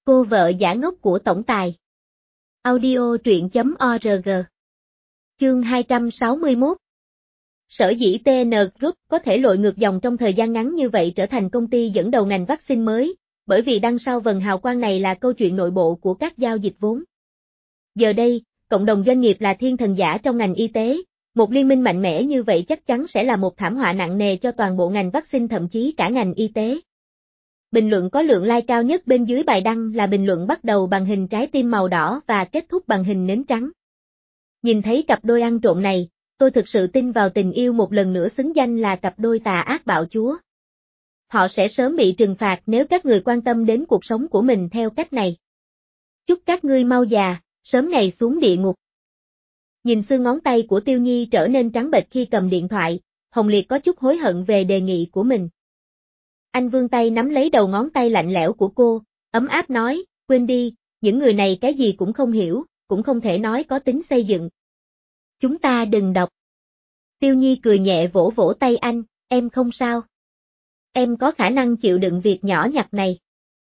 Cô vợ giả ngốc của tổng tài. Audio truyện.org. Chương 261. Sở dĩ TN Group có thể lội ngược dòng trong thời gian ngắn như vậy trở thành công ty dẫn đầu ngành vaccine mới, bởi vì đằng sau vầng hào quang này là câu chuyện nội bộ của các giao dịch vốn. Giờ đây, cộng đồng doanh nghiệp là thiên thần giả trong ngành y tế, một liên minh mạnh mẽ như vậy chắc chắn sẽ là một thảm họa nặng nề cho toàn bộ ngành vaccine, thậm chí cả ngành y tế. Bình luận có lượng like cao nhất bên dưới bài đăng là bình luận bắt đầu bằng hình trái tim màu đỏ và kết thúc bằng hình nến trắng. Nhìn thấy cặp đôi ăn trộm này, tôi thực sự tin vào tình yêu một lần nữa, xứng danh là cặp đôi tà ác bạo chúa. Họ sẽ sớm bị trừng phạt nếu các người quan tâm đến cuộc sống của mình theo cách này. Chúc các ngươi mau già, sớm ngày xuống địa ngục. Nhìn xương ngón tay của Tiêu Nhi trở nên trắng bệch khi cầm điện thoại, Hồng Liệt có chút hối hận về đề nghị của mình. Anh vươn tay nắm lấy đầu ngón tay lạnh lẽo của cô, ấm áp nói, quên đi, những người này cái gì cũng không hiểu, cũng không thể nói có tính xây dựng. Chúng ta đừng đọc. Tiêu Nhi cười nhẹ vỗ vỗ tay anh, em không sao. Em có khả năng chịu đựng việc nhỏ nhặt này.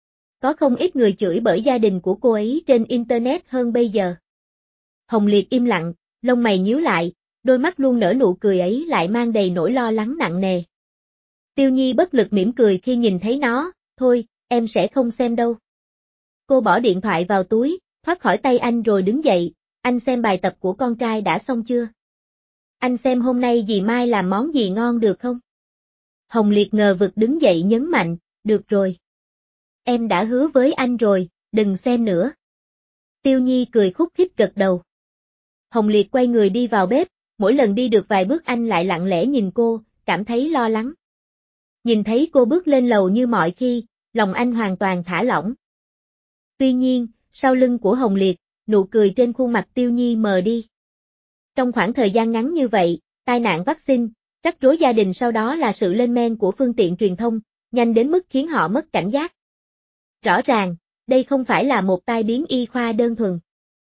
Có không ít người chửi bởi gia đình của cô ấy trên Internet hơn bây giờ. Hồng Liệt im lặng, lông mày nhíu lại, đôi mắt luôn nở nụ cười ấy lại mang đầy nỗi lo lắng nặng nề. Tiêu Nhi bất lực mỉm cười khi nhìn thấy nó, thôi, em sẽ không xem đâu. Cô bỏ điện thoại vào túi, thoát khỏi tay anh rồi đứng dậy, anh xem bài tập của con trai đã xong chưa? Anh xem hôm nay dì Mai làm món gì ngon được không? Hồng Liệt ngờ vực đứng dậy nhấn mạnh, được rồi. Em đã hứa với anh rồi, đừng xem nữa. Tiêu Nhi cười khúc khích gật đầu. Hồng Liệt quay người đi vào bếp, mỗi lần đi được vài bước anh lại lặng lẽ nhìn cô, cảm thấy lo lắng. Nhìn thấy cô bước lên lầu như mọi khi, lòng anh hoàn toàn thả lỏng. Tuy nhiên, sau lưng của Hồng Liệt, nụ cười trên khuôn mặt Tiêu Nhi mờ đi. Trong khoảng thời gian ngắn như vậy, tai nạn vaccine, rắc rối gia đình, sau đó là sự lên men của phương tiện truyền thông, nhanh đến mức khiến họ mất cảnh giác. Rõ ràng, đây không phải là một tai biến y khoa đơn thuần.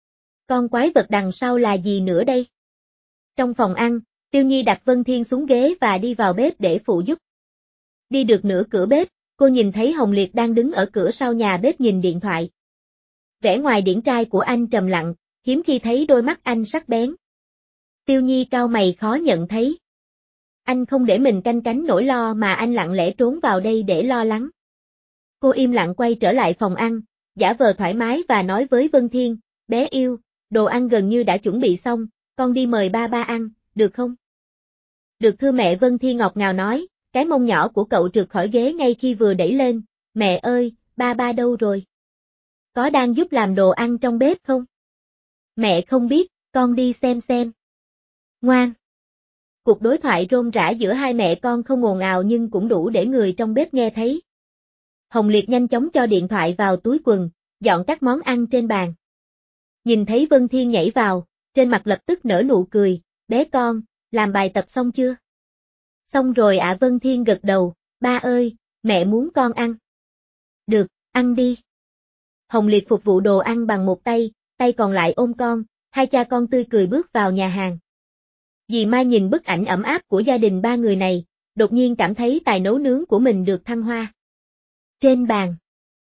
Con quái vật đằng sau là gì nữa đây? Trong phòng ăn, Tiêu Nhi đặt Vân Thiên xuống ghế và đi vào bếp để phụ giúp. Đi được nửa cửa bếp, cô nhìn thấy Hồng Liệt đang đứng ở cửa sau nhà bếp nhìn điện thoại. Vẻ ngoài điển trai của anh trầm lặng, hiếm khi thấy đôi mắt anh sắc bén. Tiêu Nhi cau mày khó nhận thấy. Anh không để mình canh cánh nỗi lo mà anh lặng lẽ trốn vào đây để lo lắng. Cô im lặng quay trở lại phòng ăn, giả vờ thoải mái và nói với Vân Thiên, bé yêu, đồ ăn gần như đã chuẩn bị xong, con đi mời ba ba ăn, được không? Được thưa mẹ, Vân Thiên ngọt ngào nói, cái mông nhỏ của cậu trượt khỏi ghế ngay khi vừa đẩy lên, mẹ ơi, ba ba đâu rồi? Có đang giúp làm đồ ăn trong bếp không? Mẹ không biết, con đi xem. Ngoan. Cuộc đối thoại rôm rả giữa hai mẹ con không ồn ào nhưng cũng đủ để người trong bếp nghe thấy. Hồng Liệt nhanh chóng cho điện thoại vào túi quần, dọn các món ăn trên bàn. Nhìn thấy Vân Thiên nhảy vào, trên mặt lập tức nở nụ cười, bé con, làm bài tập xong chưa? Xong rồi ạ. Vân Thiên gật đầu, ba ơi, mẹ muốn con ăn. Được, ăn đi. Hồng Liệt phục vụ đồ ăn bằng một tay, tay còn lại ôm con, hai cha con tươi cười bước vào nhà hàng. Dì Mai nhìn bức ảnh ấm áp của gia đình ba người này, đột nhiên cảm thấy tài nấu nướng của mình được thăng hoa. Trên bàn,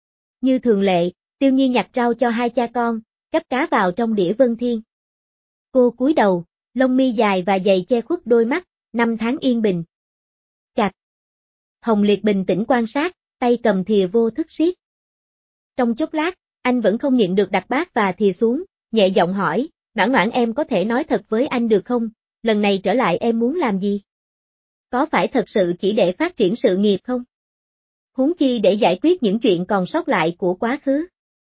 như thường lệ, Tiêu Nhi nhặt rau cho hai cha con, gắp cá vào trong đĩa Vân Thiên. Cô cúi đầu, lông mi dài và dày che khuất đôi mắt, 5 tháng yên bình. Chặt. Hồng Liệt bình tĩnh quan sát, tay cầm thìa vô thức siết. Trong chốc lát, anh vẫn không nhịn được đặt bát và thìa xuống, nhẹ giọng hỏi, Noãn Noãn, em có thể nói thật với anh được không, lần này trở lại em muốn làm gì? Có phải thật sự chỉ để phát triển sự nghiệp không? Huống chi để giải quyết những chuyện còn sót lại của quá khứ.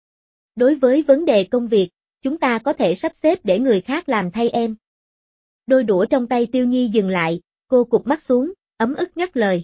Đối với vấn đề công việc, chúng ta có thể sắp xếp để người khác làm thay em. Đôi đũa trong tay Tiêu Nhi dừng lại, cô cụp mắt xuống, ấm ức ngắt lời.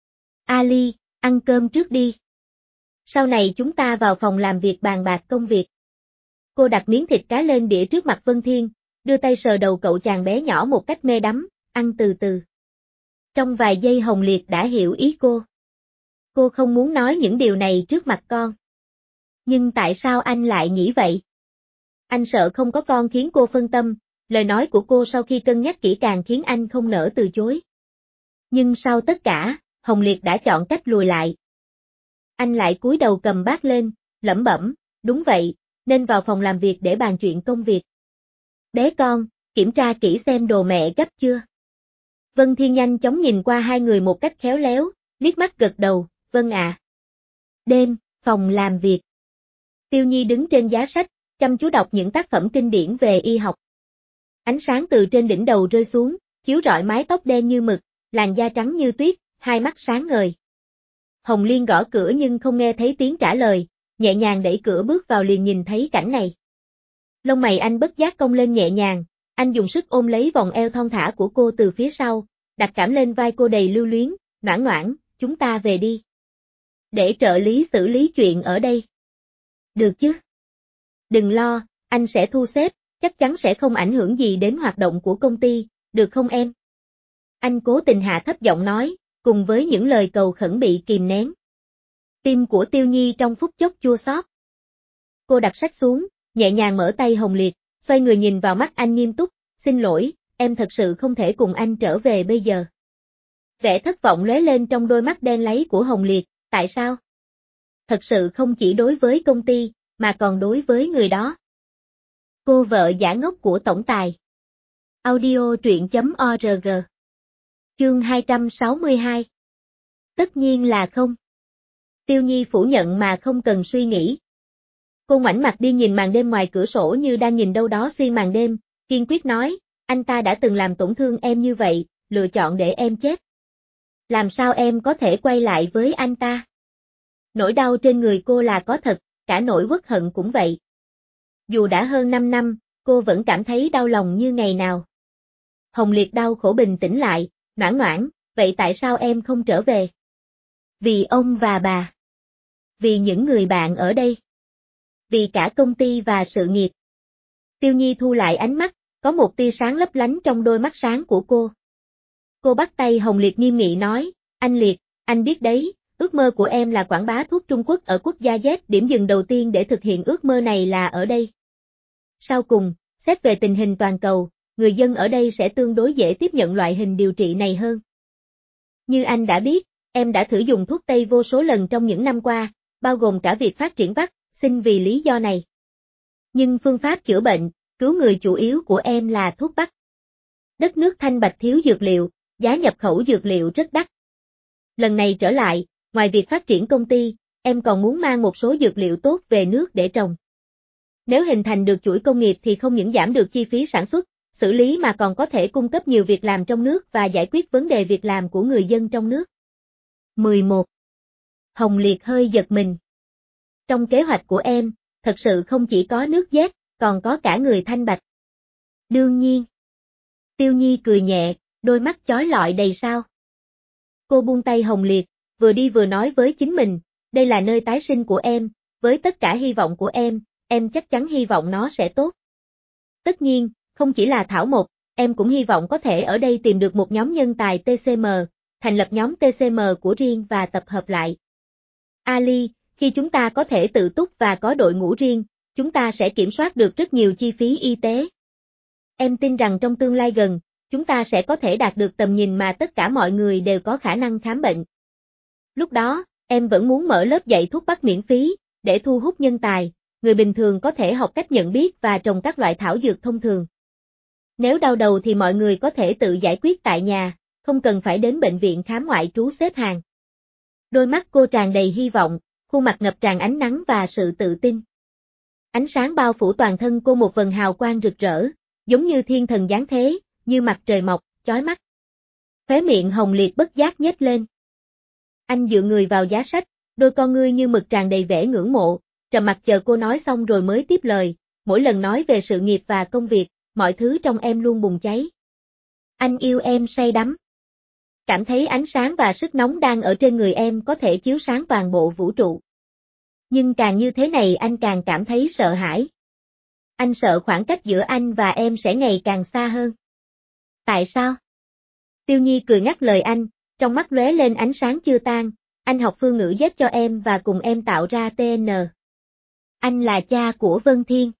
Ali, ăn cơm trước đi. Sau này chúng ta vào phòng làm việc bàn bạc công việc. Cô đặt miếng thịt cá lên đĩa trước mặt Vân Thiên, đưa tay sờ đầu cậu chàng bé nhỏ một cách mê đắm, ăn từ từ. Trong vài giây Hồng Liệt đã hiểu ý cô. Cô không muốn nói những điều này trước mặt con. Nhưng tại sao anh lại nghĩ vậy? Anh sợ không có con khiến cô phân tâm, lời nói của cô sau khi cân nhắc kỹ càng khiến anh không nỡ từ chối. Nhưng sau tất cả, Hồng Liệt đã chọn cách lùi lại. Anh lại cúi đầu cầm bát lên, lẩm bẩm, đúng vậy, nên vào phòng làm việc để bàn chuyện công việc. Bé con, kiểm tra kỹ xem đồ mẹ gấp chưa. Vân Thiên nhanh chóng nhìn qua hai người một cách khéo léo, liếc mắt gật đầu, vâng ạ. Đêm, phòng làm việc. Tiêu Nhi đứng trên giá sách, chăm chú đọc những tác phẩm kinh điển về y học. Ánh sáng từ trên đỉnh đầu rơi xuống, chiếu rọi mái tóc đen như mực, làn da trắng như tuyết, hai mắt sáng ngời. Hồng Liên gõ cửa nhưng không nghe thấy tiếng trả lời, nhẹ nhàng đẩy cửa bước vào liền nhìn thấy cảnh này. Lông mày anh bất giác cong lên nhẹ nhàng, anh dùng sức ôm lấy vòng eo thon thả của cô từ phía sau, đặt cảm lên vai cô đầy lưu luyến, Noãn Noãn, chúng ta về đi. Để trợ lý xử lý chuyện ở đây. Được chứ? Đừng lo, anh sẽ thu xếp, chắc chắn sẽ không ảnh hưởng gì đến hoạt động của công ty, được không em? Anh cố tình hạ thấp giọng nói, cùng với những lời cầu khẩn bị kìm nén. Tim của Tiêu Nhi trong phút chốc chua xót. Cô đặt sách xuống, nhẹ nhàng mở tay Hồng Liệt, xoay người nhìn vào mắt anh nghiêm túc, xin lỗi, em thật sự không thể cùng anh trở về bây giờ. Vẻ thất vọng lóe lên trong đôi mắt đen láy của Hồng Liệt, tại sao? Thật sự không chỉ đối với công ty, mà còn đối với người đó. Cô vợ giả ngốc của tổng tài. Audio truyện.org. Chương 262. Tất nhiên là không. Tiêu Nhi phủ nhận mà không cần suy nghĩ. Cô ngoảnh mặt đi nhìn màn đêm ngoài cửa sổ như đang nhìn đâu đó xuyên màn đêm, kiên quyết nói, anh ta đã từng làm tổn thương em như vậy, lựa chọn để em chết. Làm sao em có thể quay lại với anh ta? Nỗi đau trên người cô là có thật, cả nỗi uất hận cũng vậy. Dù đã hơn 5 năm, cô vẫn cảm thấy đau lòng như ngày nào. Hồng Liệt đau khổ bình tĩnh lại, Noãn Noãn, vậy tại sao em không trở về? Vì ông và bà. Vì những người bạn ở đây. Vì cả công ty và sự nghiệp. Tiêu Nhi thu lại ánh mắt, có một tia sáng lấp lánh trong đôi mắt sáng của cô. Cô bắt tay Hồng Liệt nghiêm nghị nói, anh Liệt, anh biết đấy, ước mơ của em là quảng bá thuốc Trung Quốc ở quốc gia Z, điểm dừng đầu tiên để thực hiện ước mơ này là ở đây. Sau cùng, xét về tình hình toàn cầu, người dân ở đây sẽ tương đối dễ tiếp nhận loại hình điều trị này hơn. Như anh đã biết, em đã thử dùng thuốc Tây vô số lần trong những năm qua, bao gồm cả việc phát triển vaccine vì lý do này. Nhưng phương pháp chữa bệnh, cứu người chủ yếu của em là thuốc Bắc. Đất nước Thanh Bạch thiếu dược liệu, giá nhập khẩu dược liệu rất đắt. Lần này trở lại, ngoài việc phát triển công ty, em còn muốn mang một số dược liệu tốt về nước để trồng. Nếu hình thành được chuỗi công nghiệp thì không những giảm được chi phí sản xuất, xử lý mà còn có thể cung cấp nhiều việc làm trong nước và giải quyết vấn đề việc làm của người dân trong nước. 11. Hồng Liệt hơi giật mình. Trong kế hoạch của em, thật sự không chỉ có nước Z, còn có cả người Thanh Bạch. Đương nhiên. Tiêu Nhi cười nhẹ, đôi mắt chói lọi đầy sao. Cô buông tay Hồng Liệt, vừa đi vừa nói với chính mình, đây là nơi tái sinh của em, với tất cả hy vọng của em chắc chắn hy vọng nó sẽ tốt. Tất nhiên, không chỉ là Thảo Mộc, em cũng hy vọng có thể ở đây tìm được một nhóm nhân tài TCM, thành lập nhóm TCM của riêng và tập hợp lại. Ali, khi chúng ta có thể tự túc và có đội ngũ riêng, chúng ta sẽ kiểm soát được rất nhiều chi phí y tế. Em tin rằng trong tương lai gần, chúng ta sẽ có thể đạt được tầm nhìn mà tất cả mọi người đều có khả năng khám bệnh. Lúc đó, em vẫn muốn mở lớp dạy thuốc Bắc miễn phí, để thu hút nhân tài, người bình thường có thể học cách nhận biết và trồng các loại thảo dược thông thường. Nếu đau đầu thì mọi người có thể tự giải quyết tại nhà, không cần phải đến bệnh viện khám ngoại trú xếp hàng. Đôi mắt cô tràn đầy hy vọng, khuôn mặt ngập tràn ánh nắng và sự tự tin. Ánh sáng bao phủ toàn thân cô một vầng hào quang rực rỡ, giống như thiên thần giáng thế, như mặt trời mọc, chói mắt. Khóe miệng Hồng Liệt bất giác nhếch lên. Anh dựa người vào giá sách, đôi con ngươi như mực tràn đầy vẻ ngưỡng mộ, trầm mặc chờ cô nói xong rồi mới tiếp lời, mỗi lần nói về sự nghiệp và công việc, mọi thứ trong em luôn bùng cháy. Anh yêu em say đắm. Cảm thấy ánh sáng và sức nóng đang ở trên người em có thể chiếu sáng toàn bộ vũ trụ. Nhưng càng như thế này anh càng cảm thấy sợ hãi. Anh sợ khoảng cách giữa anh và em sẽ ngày càng xa hơn. Tại sao? Tiêu Nhi cười ngắt lời anh, trong mắt lóe lên ánh sáng chưa tan, anh học phương ngữ Z cho em và cùng em tạo ra TN. Anh là cha của Vân Thiên.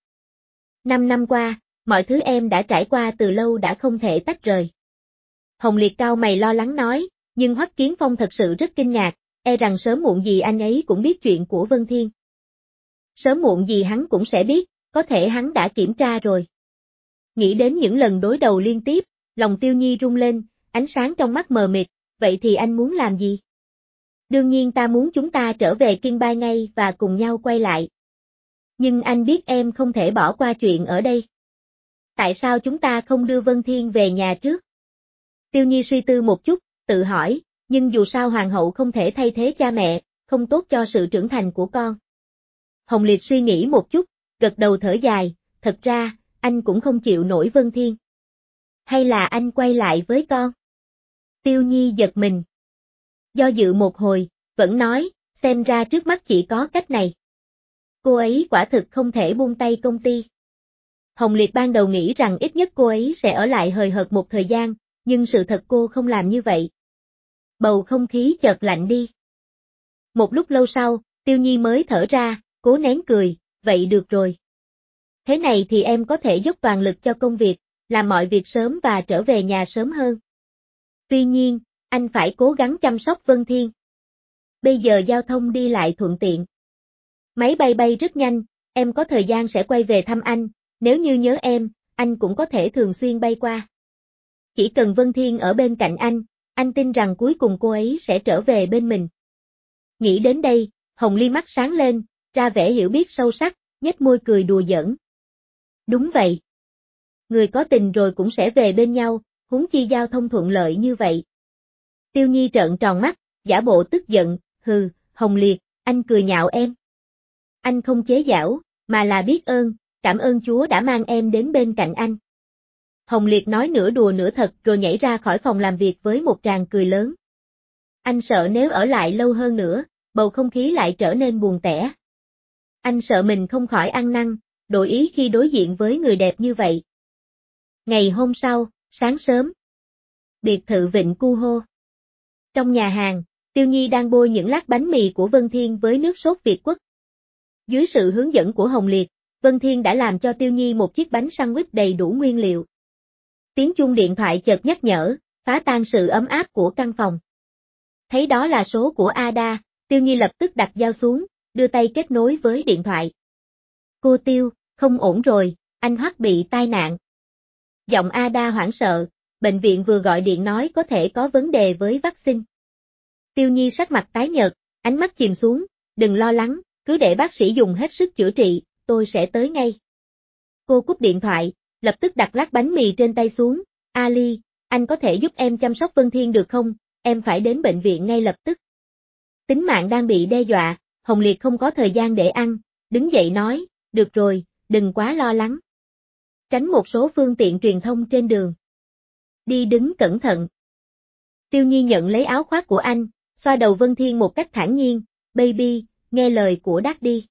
5 năm qua, mọi thứ em đã trải qua từ lâu đã không thể tách rời. Hồng Liệt cau mày lo lắng nói, nhưng Hoắc Kiến Phong thật sự rất kinh ngạc, e rằng sớm muộn gì anh ấy cũng biết chuyện của Vân Thiên. Sớm muộn gì hắn cũng sẽ biết, có thể hắn đã kiểm tra rồi. Nghĩ đến những lần đối đầu liên tiếp, lòng Tiêu Nhi rung lên, ánh sáng trong mắt mờ mịt, vậy thì anh muốn làm gì? Đương nhiên ta muốn chúng ta trở về Kinh Bai ngay và cùng nhau quay lại. Nhưng anh biết em không thể bỏ qua chuyện ở đây. Tại sao chúng ta không đưa Vân Thiên về nhà trước? Tiêu Nhi suy tư một chút, tự hỏi, nhưng dù sao hoàng hậu không thể thay thế cha mẹ, không tốt cho sự trưởng thành của con. Hồng Liệt suy nghĩ một chút, gật đầu thở dài, thật ra, anh cũng không chịu nổi Vân Thiên. Hay là anh quay lại với con? Tiêu Nhi giật mình. Do dự một hồi, vẫn nói, xem ra trước mắt chỉ có cách này. Cô ấy quả thực không thể buông tay công ty. Hồng Liệt ban đầu nghĩ rằng ít nhất cô ấy sẽ ở lại hời hợt một thời gian, nhưng sự thật cô không làm như vậy. Bầu không khí chợt lạnh đi. Một lúc lâu sau, Tiêu Nhi mới thở ra, cố nén cười, vậy được rồi. Thế này thì em có thể dốc toàn lực cho công việc, làm mọi việc sớm và trở về nhà sớm hơn. Tuy nhiên, anh phải cố gắng chăm sóc Vân Thiên. Bây giờ giao thông đi lại thuận tiện. Máy bay bay rất nhanh, em có thời gian sẽ quay về thăm anh, nếu như nhớ em, anh cũng có thể thường xuyên bay qua. Chỉ cần Vân Thiên ở bên cạnh anh tin rằng cuối cùng cô ấy sẽ trở về bên mình. Nghĩ đến đây, Hồng Ly mắt sáng lên, ra vẻ hiểu biết sâu sắc, nhếch môi cười đùa giỡn. Đúng vậy. Người có tình rồi cũng sẽ về bên nhau, huống chi giao thông thuận lợi như vậy. Tiêu Nhi trợn tròn mắt, giả bộ tức giận, hừ, Hồng Liệt, anh cười nhạo em. Anh không chế giễu, mà là biết ơn, cảm ơn Chúa đã mang em đến bên cạnh anh. Hồng Liệt nói nửa đùa nửa thật rồi nhảy ra khỏi phòng làm việc với một tràng cười lớn. Anh sợ nếu ở lại lâu hơn nữa, bầu không khí lại trở nên buồn tẻ. Anh sợ mình không khỏi ăn năn, đổi ý khi đối diện với người đẹp như vậy. Ngày hôm sau, sáng sớm. Biệt thự Vịnh Cu Hô. Trong nhà hàng, Tiêu Nhi đang bôi những lát bánh mì của Vân Thiên với nước sốt Việt Quốc. Dưới sự hướng dẫn của Hồng Liệt, Vân Thiên đã làm cho Tiêu Nhi một chiếc bánh sandwich đầy đủ nguyên liệu. Tiếng chuông điện thoại chợt nhắc nhở, phá tan sự ấm áp của căn phòng. Thấy đó là số của Ada, Tiêu Nhi lập tức đặt dao xuống, đưa tay kết nối với điện thoại. Cô Tiêu, không ổn rồi, anh Hoắc bị tai nạn. Giọng Ada hoảng sợ, bệnh viện vừa gọi điện nói có thể có vấn đề với vaccine. Tiêu Nhi sắc mặt tái nhợt, ánh mắt chìm xuống, đừng lo lắng, cứ để bác sĩ dùng hết sức chữa trị, tôi sẽ tới ngay. Cô cúp điện thoại, lập tức đặt lát bánh mì trên tay xuống, Ali, anh có thể giúp em chăm sóc Vân Thiên được không, em phải đến bệnh viện ngay lập tức. Tính mạng đang bị đe dọa, Hồng Liệt không có thời gian để ăn, đứng dậy nói, được rồi, đừng quá lo lắng. Tránh một số phương tiện truyền thông trên đường. Đi đứng cẩn thận. Tiêu Nhi nhận lấy áo khoác của anh, xoa đầu Vân Thiên một cách thản nhiên, baby, nghe lời của Daddy.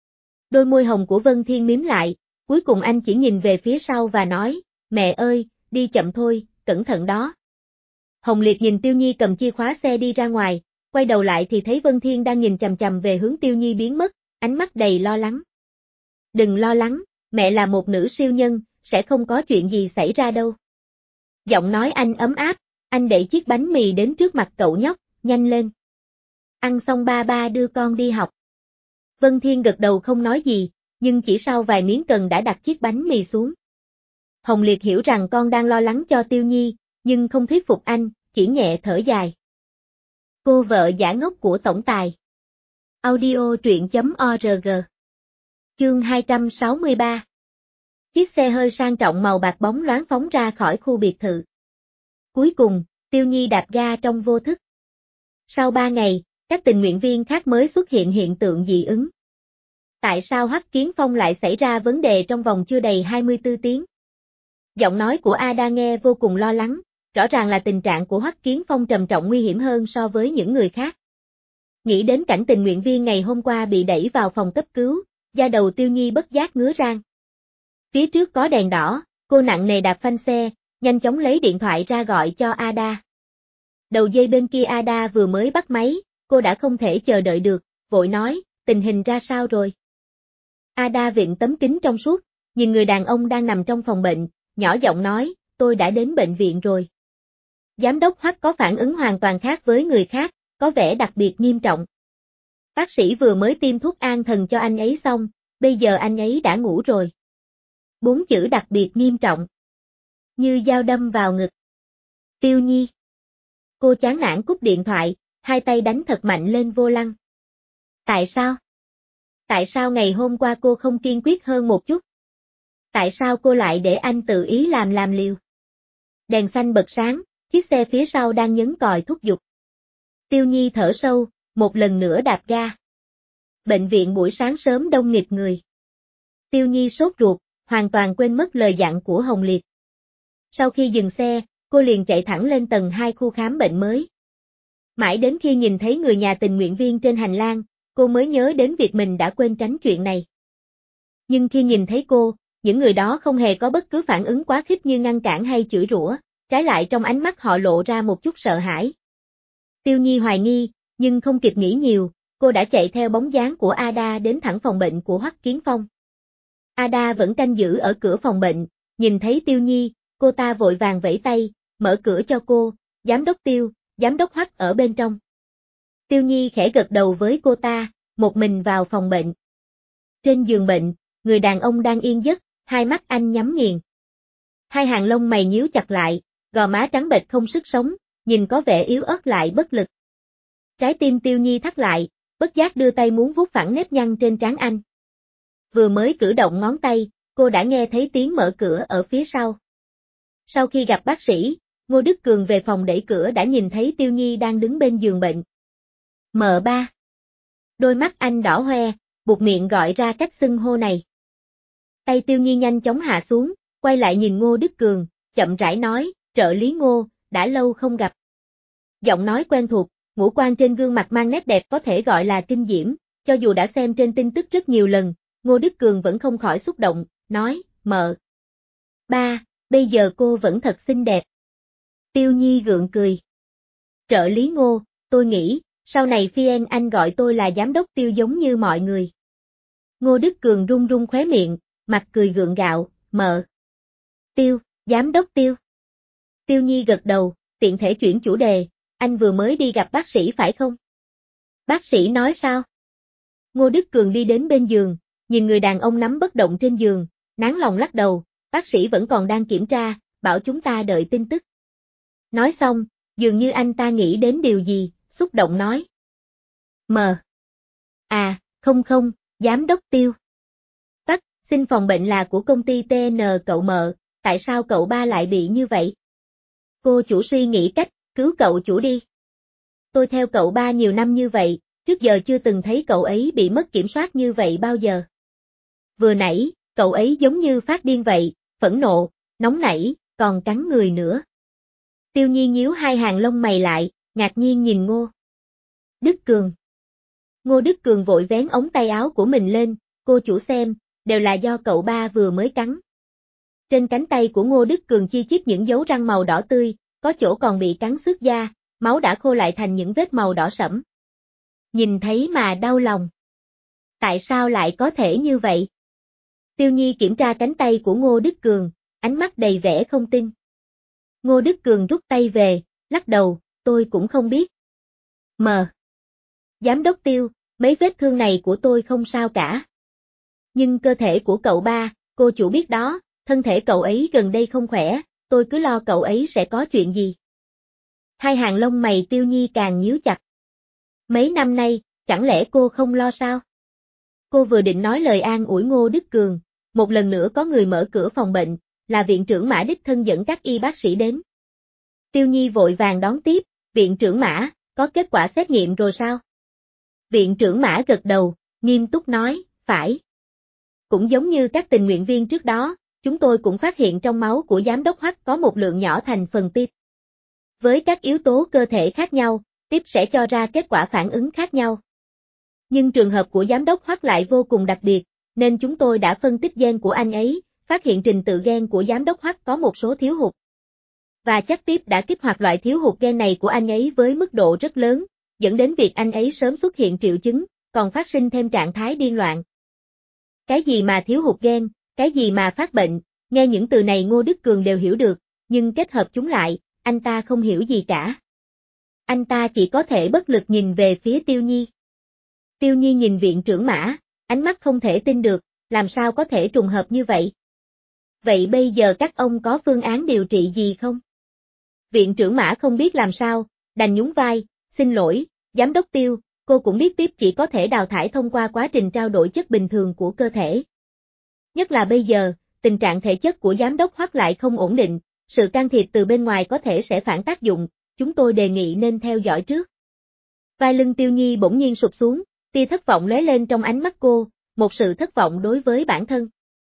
Đôi môi hồng của Vân Thiên mím lại, cuối cùng anh chỉ nhìn về phía sau và nói, mẹ ơi, đi chậm thôi, cẩn thận đó. Hồng Liệt nhìn Tiêu Nhi cầm chìa khóa xe đi ra ngoài, quay đầu lại thì thấy Vân Thiên đang nhìn chằm chằm về hướng Tiêu Nhi biến mất, ánh mắt đầy lo lắng. Đừng lo lắng, mẹ là một nữ siêu nhân, sẽ không có chuyện gì xảy ra đâu. Giọng nói anh ấm áp, anh đẩy chiếc bánh mì đến trước mặt cậu nhóc, nhanh lên. Ăn xong ba ba đưa con đi học. Vân Thiên gật đầu không nói gì, nhưng chỉ sau vài miếng cần đã đặt chiếc bánh mì xuống. Hồng Liệt hiểu rằng con đang lo lắng cho Tiêu Nhi, nhưng không thuyết phục anh, chỉ nhẹ thở dài. Cô vợ giả ngốc của tổng tài. Audio truyện.org. Chương 263. Chiếc xe hơi sang trọng màu bạc bóng loáng phóng ra khỏi khu biệt thự. Cuối cùng, Tiêu Nhi đạp ga trong vô thức. Sau 3 ngày, các tình nguyện viên khác mới xuất hiện hiện tượng dị ứng. Tại sao Hoắc Kiến Phong lại xảy ra vấn đề trong vòng chưa đầy 24 tiếng? Giọng nói của Ada nghe vô cùng lo lắng, rõ ràng là tình trạng của Hoắc Kiến Phong trầm trọng nguy hiểm hơn so với những người khác. Nghĩ đến cảnh tình nguyện viên ngày hôm qua bị đẩy vào phòng cấp cứu, da đầu Tiêu Nhi bất giác ngứa rang. Phía trước có đèn đỏ, cô nặng nề đạp phanh xe, nhanh chóng lấy điện thoại ra gọi cho Ada. Đầu dây bên kia Ada vừa mới bắt máy, cô đã không thể chờ đợi được, vội nói, tình hình ra sao rồi? Ada vịn tấm kính trong suốt, nhìn người đàn ông đang nằm trong phòng bệnh, nhỏ giọng nói, tôi đã đến bệnh viện rồi. Giám đốc Hoắc có phản ứng hoàn toàn khác với người khác, có vẻ đặc biệt nghiêm trọng. Bác sĩ vừa mới tiêm thuốc an thần cho anh ấy xong, bây giờ anh ấy đã ngủ rồi. 4 chữ đặc biệt nghiêm trọng. Như dao đâm vào ngực. Tiêu Nhi. Cô chán nản cúp điện thoại, hai tay đánh thật mạnh lên vô lăng. Tại sao? Tại sao ngày hôm qua cô không kiên quyết hơn một chút? Tại sao cô lại để anh tự ý làm liều? Đèn xanh bật sáng, chiếc xe phía sau đang nhấn còi thúc giục. Tiêu Nhi thở sâu, một lần nữa đạp ga. Bệnh viện buổi sáng sớm đông nghịt người. Tiêu Nhi sốt ruột, hoàn toàn quên mất lời dặn của Hồng Liệt. Sau khi dừng xe, cô liền chạy thẳng lên tầng 2 khu khám bệnh mới. Mãi đến khi nhìn thấy người nhà tình nguyện viên trên hành lang, cô mới nhớ đến việc mình đã quên tránh chuyện này. Nhưng khi nhìn thấy cô, những người đó không hề có bất cứ phản ứng quá khích như ngăn cản hay chửi rủa, trái lại trong ánh mắt họ lộ ra một chút sợ hãi. Tiêu Nhi hoài nghi, nhưng không kịp nghĩ nhiều, cô đã chạy theo bóng dáng của Ada đến thẳng phòng bệnh của Hoắc Kiến Phong. Ada vẫn canh giữ ở cửa phòng bệnh, nhìn thấy Tiêu Nhi, cô ta vội vàng vẫy tay, mở cửa cho cô, giám đốc Tiêu, giám đốc Hoắc ở bên trong. Tiêu Nhi khẽ gật đầu với cô ta, một mình vào phòng bệnh. Trên giường bệnh, người đàn ông đang yên giấc, hai mắt anh nhắm nghiền. Hai hàng lông mày nhíu chặt lại, gò má trắng bệch không sức sống, nhìn có vẻ yếu ớt lại bất lực. Trái tim Tiêu Nhi thắt lại, bất giác đưa tay muốn vuốt phẳng nếp nhăn trên trán anh. Vừa mới cử động ngón tay, cô đã nghe thấy tiếng mở cửa ở phía sau. Sau khi gặp bác sĩ, Ngô Đức Cường về phòng đẩy cửa đã nhìn thấy Tiêu Nhi đang đứng bên giường bệnh. M3. Đôi mắt anh đỏ hoe, buột miệng gọi ra cách xưng hô này. Tay Tiêu Nhi nhanh chóng hạ xuống, quay lại nhìn Ngô Đức Cường, chậm rãi nói, trợ lý Ngô, đã lâu không gặp. Giọng nói quen thuộc, ngũ quan trên gương mặt mang nét đẹp có thể gọi là kinh diễm, cho dù đã xem trên tin tức rất nhiều lần, Ngô Đức Cường vẫn không khỏi xúc động, nói, M3, bây giờ cô vẫn thật xinh đẹp. Tiêu Nhi gượng cười. Trợ lý Ngô, tôi nghĩ, sau này phiên anh gọi tôi là giám đốc Tiêu giống như mọi người. Ngô Đức Cường run run khóe miệng, mặt cười gượng gạo, Tiêu, giám đốc Tiêu. Tiêu Nhi gật đầu, tiện thể chuyển chủ đề, anh vừa mới đi gặp bác sĩ phải không? Bác sĩ nói sao? Ngô Đức Cường đi đến bên giường, nhìn người đàn ông nắm bất động trên giường, nản lòng lắc đầu, bác sĩ vẫn còn đang kiểm tra, bảo chúng ta đợi tin tức. Nói xong, dường như anh ta nghĩ đến điều gì, xúc động nói. Không, giám đốc Tiêu. Xin phòng bệnh là của công ty TN cậu Mợ, tại sao cậu ba lại bị như vậy? Cô chủ suy nghĩ cách, cứu cậu chủ đi. Tôi theo cậu ba nhiều năm như vậy, trước giờ chưa từng thấy cậu ấy bị mất kiểm soát như vậy bao giờ. Vừa nãy, cậu ấy giống như phát điên vậy, phẫn nộ, nóng nảy, còn cắn người nữa. Tiêu Nhi nhíu hai hàng lông mày lại, ngạc nhiên nhìn Ngô Đức Cường. Ngô Đức Cường vội vén ống tay áo của mình lên, cô chủ xem, đều là do cậu ba vừa mới cắn. Trên cánh tay của Ngô Đức Cường chi chít những dấu răng màu đỏ tươi, có chỗ còn bị cắn xước da, máu đã khô lại thành những vết màu đỏ sẫm. Nhìn thấy mà đau lòng. Tại sao lại có thể như vậy? Tiêu Nhi kiểm tra cánh tay của Ngô Đức Cường, ánh mắt đầy vẻ không tin. Ngô Đức Cường rút tay về, lắc đầu, tôi cũng không biết. Giám đốc Tiêu, mấy vết thương này của tôi không sao cả. Nhưng cơ thể của cậu ba, cô chủ biết đó, thân thể cậu ấy gần đây không khỏe, tôi cứ lo cậu ấy sẽ có chuyện gì. Hai hàng lông mày Tiêu Nhi càng nhíu chặt. Mấy năm nay, chẳng lẽ cô không lo sao? Cô vừa định nói lời an ủi Ngô Đức Cường, một lần nữa có người mở cửa phòng bệnh, là viện trưởng Mã đích thân dẫn các y bác sĩ đến. Tiêu Nhi vội vàng đón tiếp, viện trưởng Mã, có kết quả xét nghiệm rồi sao? Viện trưởng Mã gật đầu, nghiêm túc nói, phải. Cũng giống như các tình nguyện viên trước đó, chúng tôi cũng phát hiện trong máu của giám đốc Hoắc có một lượng nhỏ thành phần TIP. Với các yếu tố cơ thể khác nhau, TIP sẽ cho ra kết quả phản ứng khác nhau. Nhưng trường hợp của giám đốc Hoắc lại vô cùng đặc biệt, nên chúng tôi đã phân tích gen của anh ấy, phát hiện trình tự gen của giám đốc Hoắc có một số thiếu hụt. Và chắc TIP đã kích hoạt loại thiếu hụt gen này của anh ấy với mức độ rất lớn, dẫn đến việc anh ấy sớm xuất hiện triệu chứng, còn phát sinh thêm trạng thái điên loạn. Cái gì mà thiếu hụt gen, cái gì mà phát bệnh, nghe những từ này Ngô Đức Cường đều hiểu được, nhưng kết hợp chúng lại, anh ta không hiểu gì cả. Anh ta chỉ có thể bất lực nhìn về phía Tiêu Nhi. Tiêu Nhi nhìn viện trưởng Mã, ánh mắt không thể tin được, làm sao có thể trùng hợp như vậy? Vậy bây giờ các ông có phương án điều trị gì không? Viện trưởng Mã không biết làm sao, đành nhún vai, xin lỗi, giám đốc Tiêu, cô cũng biết tiếp chỉ có thể đào thải thông qua quá trình trao đổi chất bình thường của cơ thể. Nhất là bây giờ, tình trạng thể chất của giám đốc Hoắc lại không ổn định, sự can thiệp từ bên ngoài có thể sẽ phản tác dụng, chúng tôi đề nghị nên theo dõi trước. Vai lưng Tiêu Nhi bỗng nhiên sụp xuống, tia thất vọng lóe lên trong ánh mắt cô, một sự thất vọng đối với bản thân.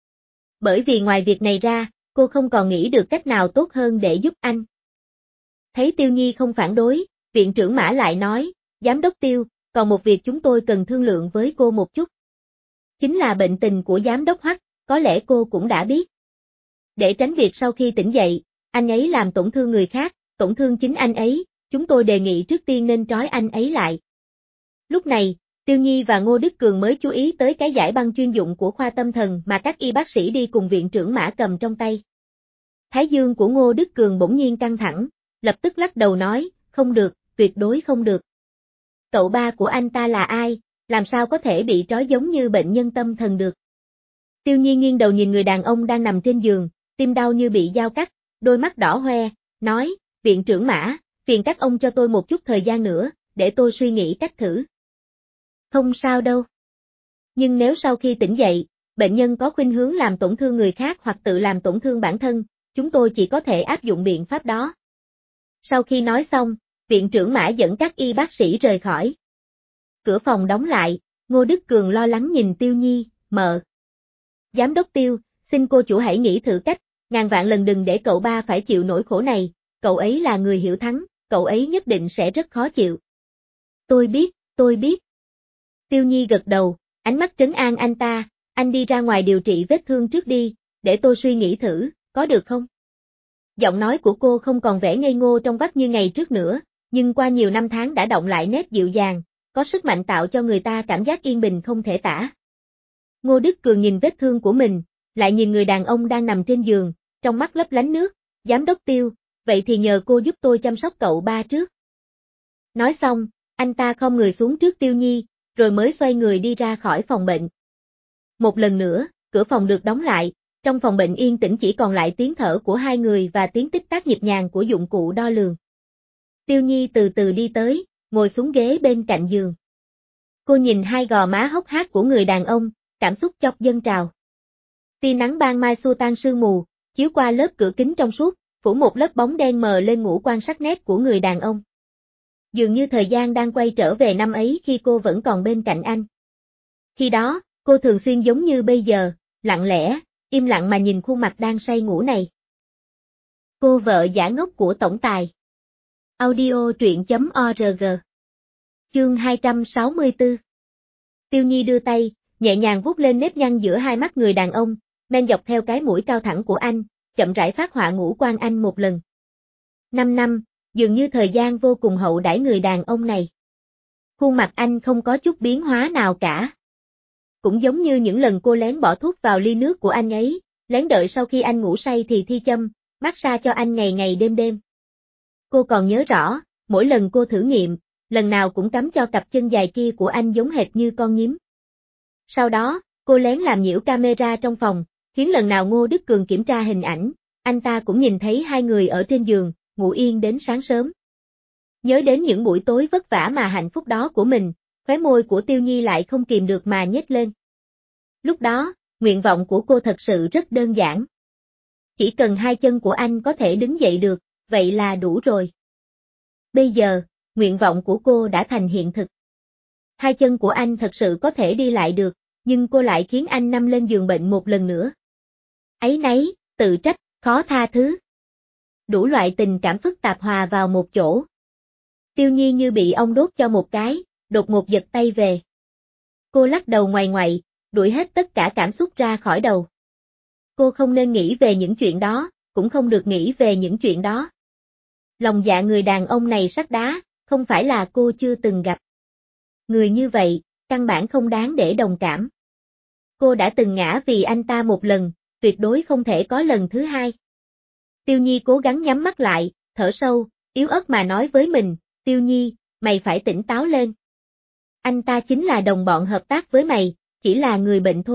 Bởi vì ngoài việc này ra, cô không còn nghĩ được cách nào tốt hơn để giúp anh. Thấy Tiêu Nhi không phản đối, viện trưởng Mã lại nói, giám đốc Tiêu, còn một việc chúng tôi cần thương lượng với cô một chút. Chính là bệnh tình của giám đốc Hoắc, có lẽ cô cũng đã biết. Để tránh việc sau khi tỉnh dậy, anh ấy làm tổn thương người khác, tổn thương chính anh ấy, chúng tôi đề nghị trước tiên nên trói anh ấy lại. Lúc này, Tiêu Nhi và Ngô Đức Cường mới chú ý tới cái giải băng chuyên dụng của khoa tâm thần mà các y bác sĩ đi cùng viện trưởng Mã cầm trong tay. Thái dương của Ngô Đức Cường bỗng nhiên căng thẳng, lập tức lắc đầu nói, không được, tuyệt đối không được. Cậu ba của anh ta là ai, làm sao có thể bị trói giống như bệnh nhân tâm thần được. Tiêu Nhi nghiêng đầu nhìn người đàn ông đang nằm trên giường, tim đau như bị dao cắt, đôi mắt đỏ hoe, nói, viện trưởng Mã, phiền các ông cho tôi một chút thời gian nữa, để tôi suy nghĩ cách thử. Không sao đâu. Nhưng nếu sau khi tỉnh dậy, bệnh nhân có khuynh hướng làm tổn thương người khác hoặc tự làm tổn thương bản thân, chúng tôi chỉ có thể áp dụng biện pháp đó. Sau khi nói xong, viện trưởng Mã dẫn các y bác sĩ rời khỏi. Cửa phòng đóng lại, Ngô Đức Cường lo lắng nhìn Tiêu Nhi, mợ. Giám đốc Tiêu, xin cô chủ hãy nghĩ thử cách, ngàn vạn lần đừng để cậu ba phải chịu nỗi khổ này, cậu ấy là người hiểu thắng, cậu ấy nhất định sẽ rất khó chịu. Tôi biết. Tiêu Nhi gật đầu, ánh mắt trấn an anh ta, anh đi ra ngoài điều trị vết thương trước đi, để tôi suy nghĩ thử, có được không? Giọng nói của cô không còn vẻ ngây ngô trong vắt như ngày trước nữa, nhưng qua nhiều năm tháng đã đọng lại nét dịu dàng, có sức mạnh tạo cho người ta cảm giác yên bình không thể tả. Ngô Đức Cường nhìn vết thương của mình, lại nhìn người đàn ông đang nằm trên giường, trong mắt lấp lánh nước, giám đốc Tiêu, vậy thì nhờ cô giúp tôi chăm sóc cậu ba trước. Nói xong, anh ta khom người xuống trước Tiêu Nhi, rồi mới xoay người đi ra khỏi phòng bệnh. Một lần nữa, cửa phòng được đóng lại, trong phòng bệnh yên tĩnh chỉ còn lại tiếng thở của hai người và tiếng tích tắc nhịp nhàng của dụng cụ đo lường. Tiêu Nhi từ từ đi tới, ngồi xuống ghế bên cạnh giường. Cô nhìn hai gò má hốc hác của người đàn ông, cảm xúc chốc dâng trào. Tia nắng ban mai xua tan sương mù, chiếu qua lớp cửa kính trong suốt, phủ một lớp bóng đen mờ lên ngũ quan sắc nét của người đàn ông. Dường như thời gian đang quay trở về năm ấy khi cô vẫn còn bên cạnh anh. Khi đó, cô thường xuyên giống như bây giờ, lặng lẽ, im lặng mà nhìn khuôn mặt đang say ngủ này. Cô vợ giả ngốc của tổng tài. Audio truyện.org. Chương 264. Tiêu Nhi đưa tay, nhẹ nhàng vuốt lên nếp nhăn giữa hai mắt người đàn ông, men dọc theo cái mũi cao thẳng của anh, chậm rãi phát họa ngũ quan anh một lần. 5 năm, dường như thời gian vô cùng hậu đãi người đàn ông này. Khuôn mặt anh không có chút biến hóa nào cả. Cũng giống như những lần cô lén bỏ thuốc vào ly nước của anh ấy, lén đợi sau khi anh ngủ say thì thi châm, massage cho anh ngày ngày đêm đêm. Cô còn nhớ rõ, mỗi lần cô thử nghiệm, lần nào cũng cắm cho cặp chân dài kia của anh giống hệt như con nhím. Sau đó, cô lén làm nhiễu camera trong phòng, khiến lần nào Ngô Đức Cường kiểm tra hình ảnh, anh ta cũng nhìn thấy hai người ở trên giường, ngủ yên đến sáng sớm. Nhớ đến những buổi tối vất vả mà hạnh phúc đó của mình, khóe môi của Tiêu Nhi lại không kìm được mà nhếch lên. Lúc đó, nguyện vọng của cô thật sự rất đơn giản. Chỉ cần hai chân của anh có thể đứng dậy được, vậy là đủ rồi. Bây giờ, nguyện vọng của cô đã thành hiện thực. Hai chân của anh thật sự có thể đi lại được, nhưng cô lại khiến anh nằm lên giường bệnh một lần nữa. Áy náy, tự trách, khó tha thứ. Đủ loại tình cảm phức tạp hòa vào một chỗ. Tiêu Nhi như bị ong đốt cho một cái, đột ngột giật tay về. Cô lắc đầu ngoại ngoại, đuổi hết tất cả cảm xúc ra khỏi đầu. Cô không nên nghĩ về những chuyện đó, cũng không được nghĩ về những chuyện đó. Lòng dạ người đàn ông này sắt đá, không phải là cô chưa từng gặp. Người như vậy, căn bản không đáng để đồng cảm. Cô đã từng ngã vì anh ta một lần, tuyệt đối không thể có lần thứ hai. Tiêu Nhi cố gắng nhắm mắt lại, thở sâu, yếu ớt mà nói với mình, Tiêu Nhi, mày phải tỉnh táo lên. Anh ta chính là đồng bọn hợp tác với mày, chỉ là người bệnh thôi,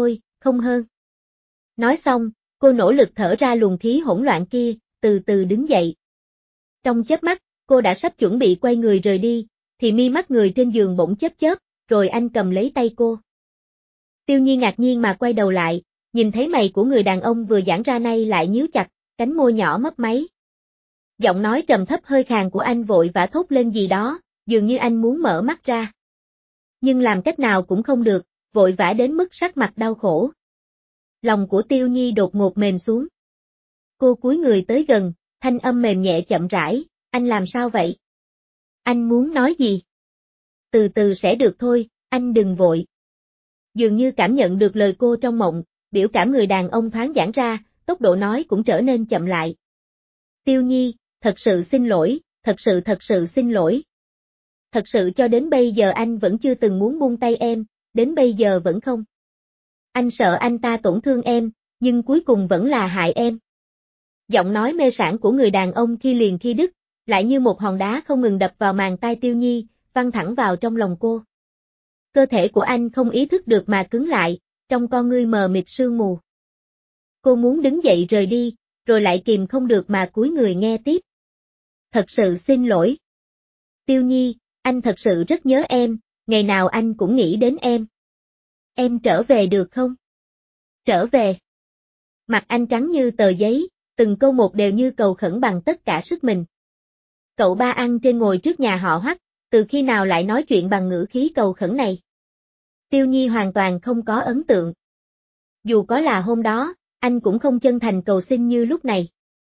không hơn. Nói xong, cô nỗ lực thở ra luồng khí hỗn loạn kia, từ từ đứng dậy. Trong chớp mắt, cô đã sắp chuẩn bị quay người rời đi, thì mi mắt người trên giường bỗng chớp chớp, rồi anh cầm lấy tay cô. Tiêu Nhi ngạc nhiên mà quay đầu lại, nhìn thấy mày của người đàn ông vừa giãn ra nay lại nhíu chặt, cánh môi nhỏ mấp máy. Giọng nói trầm thấp hơi khàn của anh vội vã thốt lên gì đó, dường như anh muốn mở mắt ra. Nhưng làm cách nào cũng không được, vội vã đến mức sắc mặt đau khổ. Lòng của Tiêu Nhi đột ngột mềm xuống. Cô cúi người tới gần, thanh âm mềm nhẹ chậm rãi, anh làm sao vậy? Anh muốn nói gì? Từ từ sẽ được thôi, anh đừng vội. Dường như cảm nhận được lời cô trong mộng, biểu cảm người đàn ông thoáng giãn ra, tốc độ nói cũng trở nên chậm lại. Tiêu Nhi, thật sự xin lỗi, thật sự xin lỗi. Thật sự cho đến bây giờ anh vẫn chưa từng muốn buông tay em, đến bây giờ vẫn không. Anh sợ anh ta tổn thương em, nhưng cuối cùng vẫn là hại em. Giọng nói mê sảng của người đàn ông khi liền khi đứt, lại như một hòn đá không ngừng đập vào màng tai Tiêu Nhi, văng thẳng vào trong lòng cô. Cơ thể của anh không ý thức được mà cứng lại, trong con ngươi mờ mịt sương mù. Cô muốn đứng dậy rời đi, rồi lại kìm không được mà cúi người nghe tiếp. Thật sự xin lỗi. Tiêu Nhi, anh thật sự rất nhớ em, ngày nào anh cũng nghĩ đến em. Em trở về được không? Trở về. Mặt anh trắng như tờ giấy, từng câu một đều như cầu khẩn bằng tất cả sức mình. Cậu ba ăn trên ngồi trước nhà họ Hoắc, từ khi nào lại nói chuyện bằng ngữ khí cầu khẩn này? Tiêu Nhi hoàn toàn không có ấn tượng. Dù có là hôm đó, anh cũng không chân thành cầu xin như lúc này.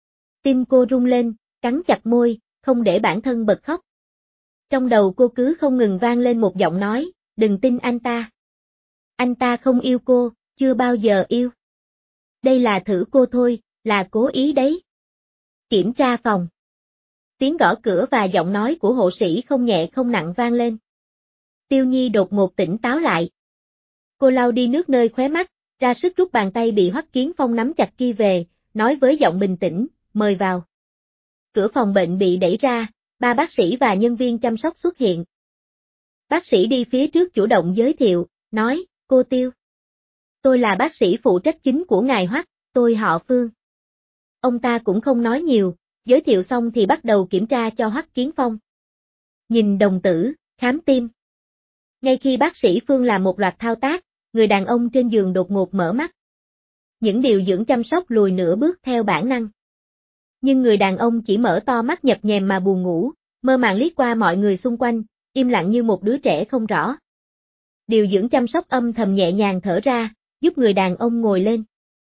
Tim cô rung lên, cắn chặt môi, không để bản thân bật khóc. Trong đầu cô cứ không ngừng vang lên một giọng nói, đừng tin anh ta. Anh ta không yêu cô, chưa bao giờ yêu. Đây là thử cô thôi, là cố ý đấy. Kiểm tra phòng. Tiếng gõ cửa và giọng nói của hộ sĩ không nhẹ không nặng vang lên. Tiêu Nhi đột ngột tỉnh táo lại. Cô lau đi nước nơi khóe mắt, ra sức rút bàn tay bị Hoắc Kiến Phong nắm chặt kia về, nói với giọng bình tĩnh, mời vào. Cửa phòng bệnh bị đẩy ra, 3 bác sĩ và nhân viên chăm sóc xuất hiện. Bác sĩ đi phía trước chủ động giới thiệu, nói, cô Tiêu. Tôi là bác sĩ phụ trách chính của ngài Hoắc, tôi họ Phương. Ông ta cũng không nói nhiều, giới thiệu xong thì bắt đầu kiểm tra cho Hoắc Kiến Phong. Nhìn đồng tử, khám tim. Ngay khi bác sĩ Phương làm một loạt thao tác, người đàn ông trên giường đột ngột mở mắt. Những điều dưỡng chăm sóc lùi nửa bước theo bản năng. Nhưng người đàn ông chỉ mở to mắt nhập nhèm mà buồn ngủ, mơ màng liếc qua mọi người xung quanh, im lặng như một đứa trẻ không rõ. Điều dưỡng chăm sóc âm thầm nhẹ nhàng thở ra, giúp người đàn ông ngồi lên.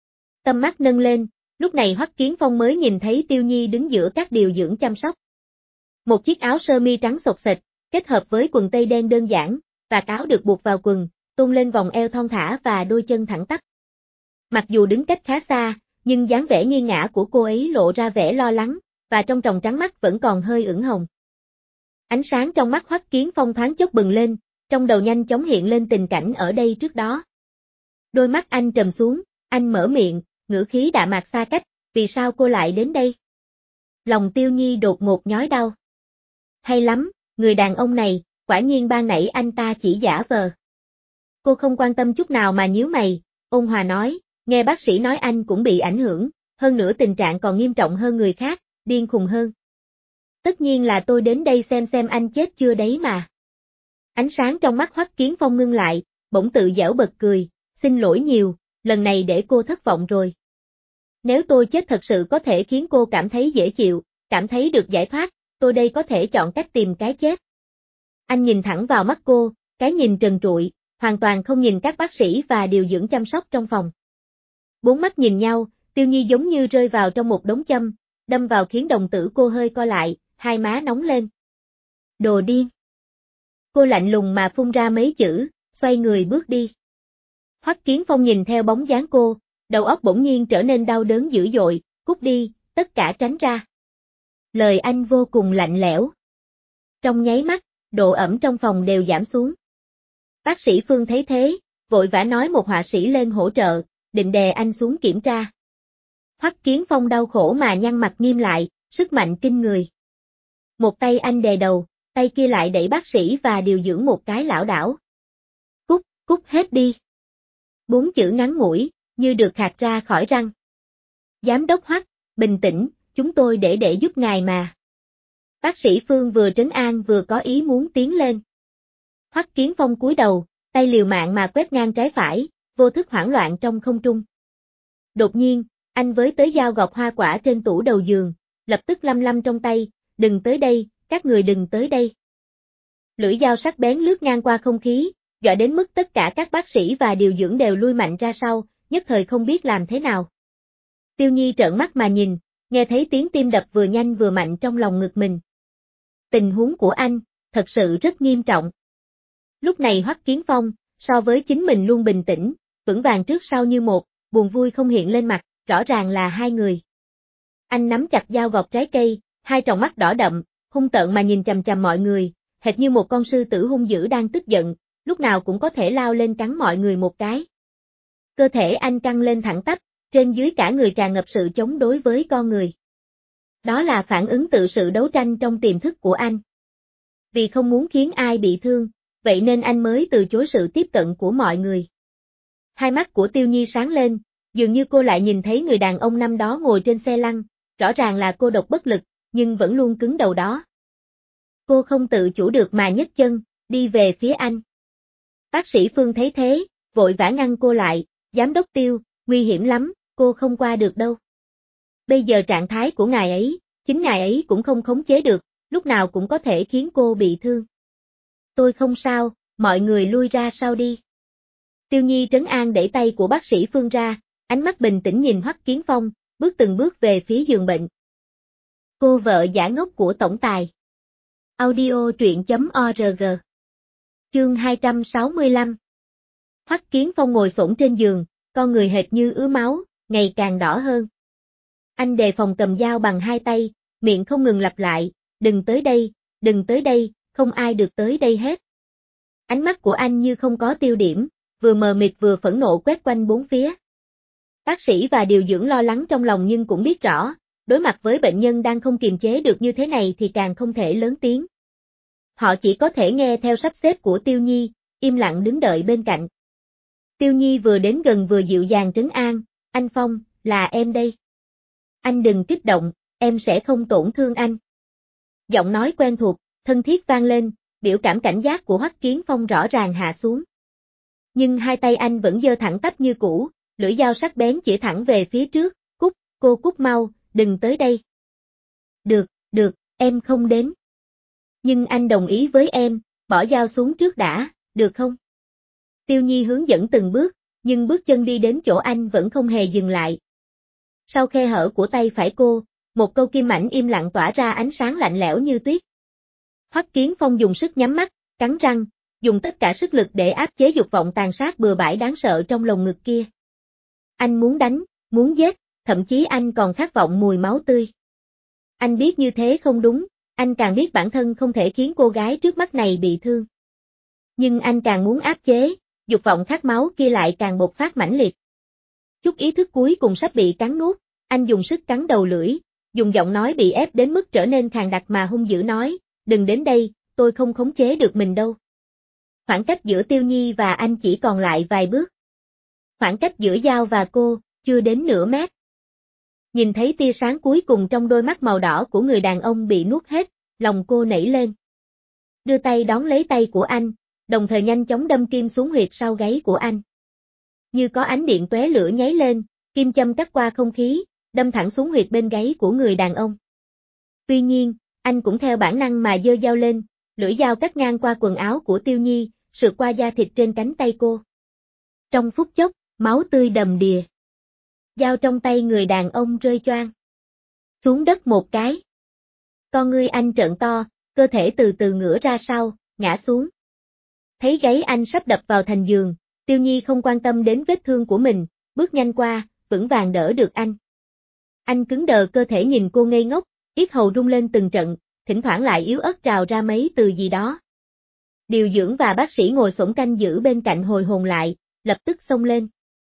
Tầm mắt nâng lên, lúc này Hoắc Kiến Phong mới nhìn thấy Tiêu Nhi đứng giữa các điều dưỡng chăm sóc. Một chiếc áo sơ mi trắng xộc xệch, kết hợp với quần tây đen đơn giản, và áo được buộc vào quần, tôn lên vòng eo thon thả và đôi chân thẳng tắp. Mặc dù đứng cách khá xa, nhưng dáng vẻ nghiêng ngã của cô ấy lộ ra vẻ lo lắng, và trong tròng trắng mắt vẫn còn hơi ửng hồng. Ánh sáng trong mắt Hoắc Kiến Phong thoáng chốc bừng lên, trong đầu nhanh chóng hiện lên tình cảnh ở đây trước đó. Đôi mắt anh trầm xuống, anh mở miệng, ngữ khí đạm mạc xa cách, vì sao cô lại đến đây? Lòng Tiêu Nhi đột ngột nhói đau. Hay lắm, người đàn ông này, quả nhiên ban nãy anh ta chỉ giả vờ. Cô không quan tâm chút nào mà nhíu mày, ôn hòa nói, nghe bác sĩ nói anh cũng bị ảnh hưởng, hơn nữa tình trạng còn nghiêm trọng hơn người khác, điên khùng hơn. Tất nhiên là tôi đến đây xem anh chết chưa đấy mà. Ánh sáng trong mắt Hoắc Kiến Phong ngưng lại, bỗng tự giễu bật cười, xin lỗi nhiều, lần này để cô thất vọng rồi. Nếu tôi chết thật sự có thể khiến cô cảm thấy dễ chịu, cảm thấy được giải thoát, tôi đây có thể chọn cách tìm cái chết. Anh nhìn thẳng vào mắt cô, cái nhìn trần trụi, hoàn toàn không nhìn các bác sĩ và điều dưỡng chăm sóc trong phòng. 4 mắt nhìn nhau, Tiêu Nhi giống như rơi vào trong một đống châm, đâm vào khiến đồng tử cô hơi co lại, hai má nóng lên. Đồ điên. Cô lạnh lùng mà phun ra mấy chữ, xoay người bước đi. Hoắc Kiến Phong nhìn theo bóng dáng cô, đầu óc bỗng nhiên trở nên đau đớn dữ dội, cút đi, tất cả tránh ra. Lời anh vô cùng lạnh lẽo. Trong nháy mắt, độ ẩm trong phòng đều giảm xuống. Bác sĩ Phương thấy thế, vội vã nói một họa sĩ lên hỗ trợ, định đè anh xuống kiểm tra. Hoắc Kiến Phong đau khổ mà nhăn mặt nghiêm lại, sức mạnh kinh người. Một tay anh đè đầu, tay kia lại đẩy bác sĩ và điều dưỡng một cái lảo đảo. Cút hết đi. 4 chữ ngắn ngủi, như được khạc ra khỏi răng. Giám đốc Hoắc, bình tĩnh, chúng tôi để giúp ngài mà. Bác sĩ Phương vừa trấn an vừa có ý muốn tiến lên. Hoắc Kiến Phong cúi đầu, tay liều mạng mà quét ngang trái phải, vô thức hoảng loạn trong không trung. Đột nhiên, anh với tới dao gọt hoa quả trên tủ đầu giường, lập tức lăm lăm trong tay, đừng tới đây, các người đừng tới đây. Lưỡi dao sắc bén lướt ngang qua không khí, dọa đến mức tất cả các bác sĩ và điều dưỡng đều lui mạnh ra sau, nhất thời không biết làm thế nào. Tiêu Nhi trợn mắt mà nhìn, nghe thấy tiếng tim đập vừa nhanh vừa mạnh trong lòng ngực mình. Tình huống của anh, thật sự rất nghiêm trọng. Lúc này Hoắc Kiến Phong, so với chính mình luôn bình tĩnh, vững vàng trước sau như một, buồn vui không hiện lên mặt, rõ ràng là hai người. Anh nắm chặt dao gọt trái cây, hai tròng mắt đỏ đậm, hung tợn mà nhìn chằm chằm mọi người, hệt như một con sư tử hung dữ đang tức giận, lúc nào cũng có thể lao lên cắn mọi người một cái. Cơ thể anh căng lên thẳng tắp, trên dưới cả người tràn ngập sự chống đối với con người. Đó là phản ứng tự sự đấu tranh trong tiềm thức của anh. Vì không muốn khiến ai bị thương, vậy nên anh mới từ chối sự tiếp cận của mọi người. Hai mắt của Tiêu Nhi sáng lên, dường như cô lại nhìn thấy người đàn ông năm đó ngồi trên xe lăn, rõ ràng là cô độc bất lực, nhưng vẫn luôn cứng đầu đó. Cô không tự chủ được mà nhấc chân, đi về phía anh. Bác sĩ Phương thấy thế, vội vã ngăn cô lại, giám đốc Tiêu, nguy hiểm lắm, cô không qua được đâu. Bây giờ trạng thái của ngài ấy, chính ngài ấy cũng không khống chế được, lúc nào cũng có thể khiến cô bị thương. Tôi không sao, mọi người lui ra sau đi. Tiêu Nhi trấn an đẩy tay của bác sĩ Phương ra, ánh mắt bình tĩnh nhìn Hoắc Kiến Phong, bước từng bước về phía giường bệnh. Cô vợ giả ngốc của tổng tài. Audio truyện.org. Chương 265. Hoắc Kiến Phong ngồi xổm trên giường, con người hệt như ứa máu, ngày càng đỏ hơn. Anh đề phòng cầm dao bằng hai tay, miệng không ngừng lặp lại, đừng tới đây, không ai được tới đây hết. Ánh mắt của anh như không có tiêu điểm, vừa mờ mịt vừa phẫn nộ quét quanh bốn phía. Bác sĩ và điều dưỡng lo lắng trong lòng nhưng cũng biết rõ, đối mặt với bệnh nhân đang không kiềm chế được như thế này thì càng không thể lớn tiếng. Họ chỉ có thể nghe theo sắp xếp của Tiêu Nhi, im lặng đứng đợi bên cạnh. Tiêu Nhi vừa đến gần vừa dịu dàng trấn an, anh Phong, là em đây. Anh đừng kích động, em sẽ không tổn thương anh. Giọng nói quen thuộc, thân thiết vang lên, biểu cảm cảnh giác của Hoắc Kiến Phong rõ ràng hạ xuống. Nhưng hai tay anh vẫn giơ thẳng tắp như cũ, lưỡi dao sắc bén chỉ thẳng về phía trước, cô cút mau, đừng tới đây. Được, em không đến. Nhưng anh đồng ý với em, bỏ dao xuống trước đã, được không? Tiêu Nhi hướng dẫn từng bước, nhưng bước chân đi đến chỗ anh vẫn không hề dừng lại. Sau khe hở của tay phải cô, một câu kim mảnh im lặng tỏa ra ánh sáng lạnh lẽo như tuyết. Hoắc Kiến Phong dùng sức nhắm mắt, cắn răng, dùng tất cả sức lực để áp chế dục vọng tàn sát bừa bãi đáng sợ trong lồng ngực kia. Anh muốn đánh, muốn giết, thậm chí anh còn khát vọng mùi máu tươi. Anh biết như thế không đúng, anh càng biết bản thân không thể khiến cô gái trước mắt này bị thương. Nhưng anh càng muốn áp chế, dục vọng khát máu kia lại càng bộc phát mãnh liệt. Chút ý thức cuối cùng sắp bị cắn nuốt, anh dùng sức cắn đầu lưỡi, dùng giọng nói bị ép đến mức trở nên khàn đặc mà hung dữ nói, đừng đến đây, tôi không khống chế được mình đâu. Khoảng cách giữa Tiêu Nhi và anh chỉ còn lại vài bước. Khoảng cách giữa dao và cô, chưa đến nửa mét. Nhìn thấy tia sáng cuối cùng trong đôi mắt màu đỏ của người đàn ông bị nuốt hết, lòng cô nảy lên. Đưa tay đón lấy tay của anh, đồng thời nhanh chóng đâm kim xuống huyệt sau gáy của anh. Như có ánh điện tóe lửa nháy lên, kim châm cắt qua không khí, đâm thẳng xuống huyệt bên gáy của người đàn ông. Tuy nhiên, anh cũng theo bản năng mà giơ dao lên, lưỡi dao cắt ngang qua quần áo của Tiêu Nhi, sượt qua da thịt trên cánh tay cô. Trong phút chốc, máu tươi đầm đìa. Dao trong tay người đàn ông rơi choang xuống đất một cái. Con ngươi anh trợn to, cơ thể từ từ ngửa ra sau, ngã xuống. Thấy gáy anh sắp đập vào thành giường, Tiêu Nhi không quan tâm đến vết thương của mình, bước nhanh qua, vững vàng đỡ được anh. Anh cứng đờ cơ thể nhìn cô ngây ngốc, yết hầu rung lên từng trận, thỉnh thoảng lại yếu ớt trào ra mấy từ gì đó. Điều dưỡng và bác sĩ ngồi xổm canh giữ bên cạnh hồi hồn lại, lập tức xông lên.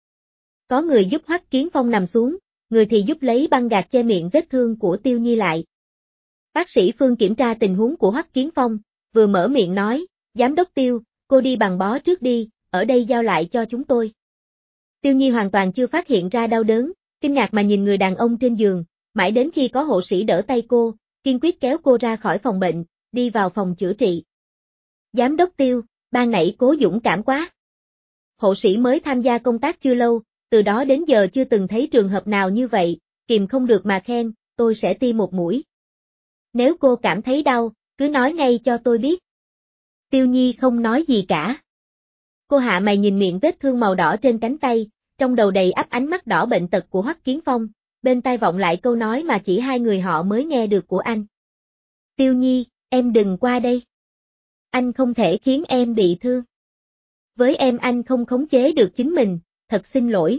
Có người giúp Hoắc Kiến Phong nằm xuống, người thì giúp lấy băng gạc che miệng vết thương của Tiêu Nhi lại. Bác sĩ Phương kiểm tra tình huống của Hoắc Kiến Phong, vừa mở miệng nói, giám đốc Tiêu, cô đi bằng bó trước đi, ở đây giao lại cho chúng tôi. Tiêu Nhi hoàn toàn chưa phát hiện ra đau đớn, kinh ngạc mà nhìn người đàn ông trên giường, mãi đến khi có hộ sĩ đỡ tay cô, kiên quyết kéo cô ra khỏi phòng bệnh, đi vào phòng chữa trị. Giám đốc Tiêu, ban nãy cố dũng cảm quá. Hộ sĩ mới tham gia công tác chưa lâu, từ đó đến giờ chưa từng thấy trường hợp nào như vậy, kìm không được mà khen, tôi sẽ tiêm một mũi. Nếu cô cảm thấy đau, cứ nói ngay cho tôi biết. Tiêu Nhi không nói gì cả. Cô hạ mày nhìn miệng vết thương màu đỏ trên cánh tay, trong đầu đầy ắp ánh mắt đỏ bệnh tật của Hoắc Kiến Phong, bên tai vọng lại câu nói mà chỉ hai người họ mới nghe được của anh. Tiêu Nhi, em đừng qua đây. Anh không thể khiến em bị thương. Với em anh không khống chế được chính mình, thật xin lỗi.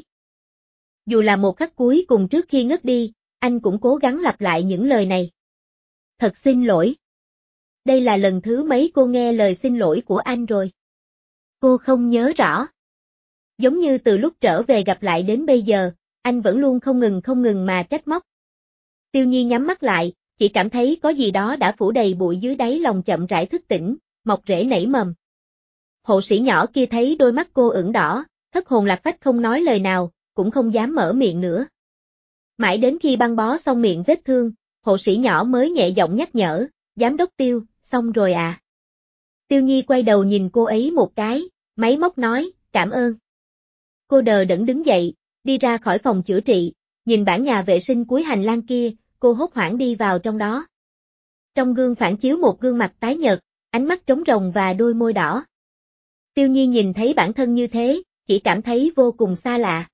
Dù là một khắc cuối cùng trước khi ngất đi, anh cũng cố gắng lặp lại những lời này. Thật xin lỗi. Đây là lần thứ mấy cô nghe lời xin lỗi của anh rồi. Cô không nhớ rõ. Giống như từ lúc trở về gặp lại đến bây giờ, anh vẫn luôn không ngừng mà trách móc. Tiêu Nhi nhắm mắt lại, chỉ cảm thấy có gì đó đã phủ đầy bụi dưới đáy lòng chậm rãi thức tỉnh, mọc rễ nảy mầm. Hộ sĩ nhỏ kia thấy đôi mắt cô ửng đỏ, thất hồn lạc phách không nói lời nào, cũng không dám mở miệng nữa. Mãi đến khi băng bó xong miệng vết thương, hộ sĩ nhỏ mới nhẹ giọng nhắc nhở, giám đốc Tiêu, xong rồi à. Tiêu Nhi quay đầu nhìn cô ấy một cái, máy móc nói, cảm ơn. Cô đờ đẫn đứng dậy, đi ra khỏi phòng chữa trị, nhìn bản nhà vệ sinh cuối hành lang kia, cô hốt hoảng đi vào trong đó. Trong gương phản chiếu một gương mặt tái nhợt, ánh mắt trống rỗng và đôi môi đỏ. Tiêu Nhi nhìn thấy bản thân như thế, chỉ cảm thấy vô cùng xa lạ.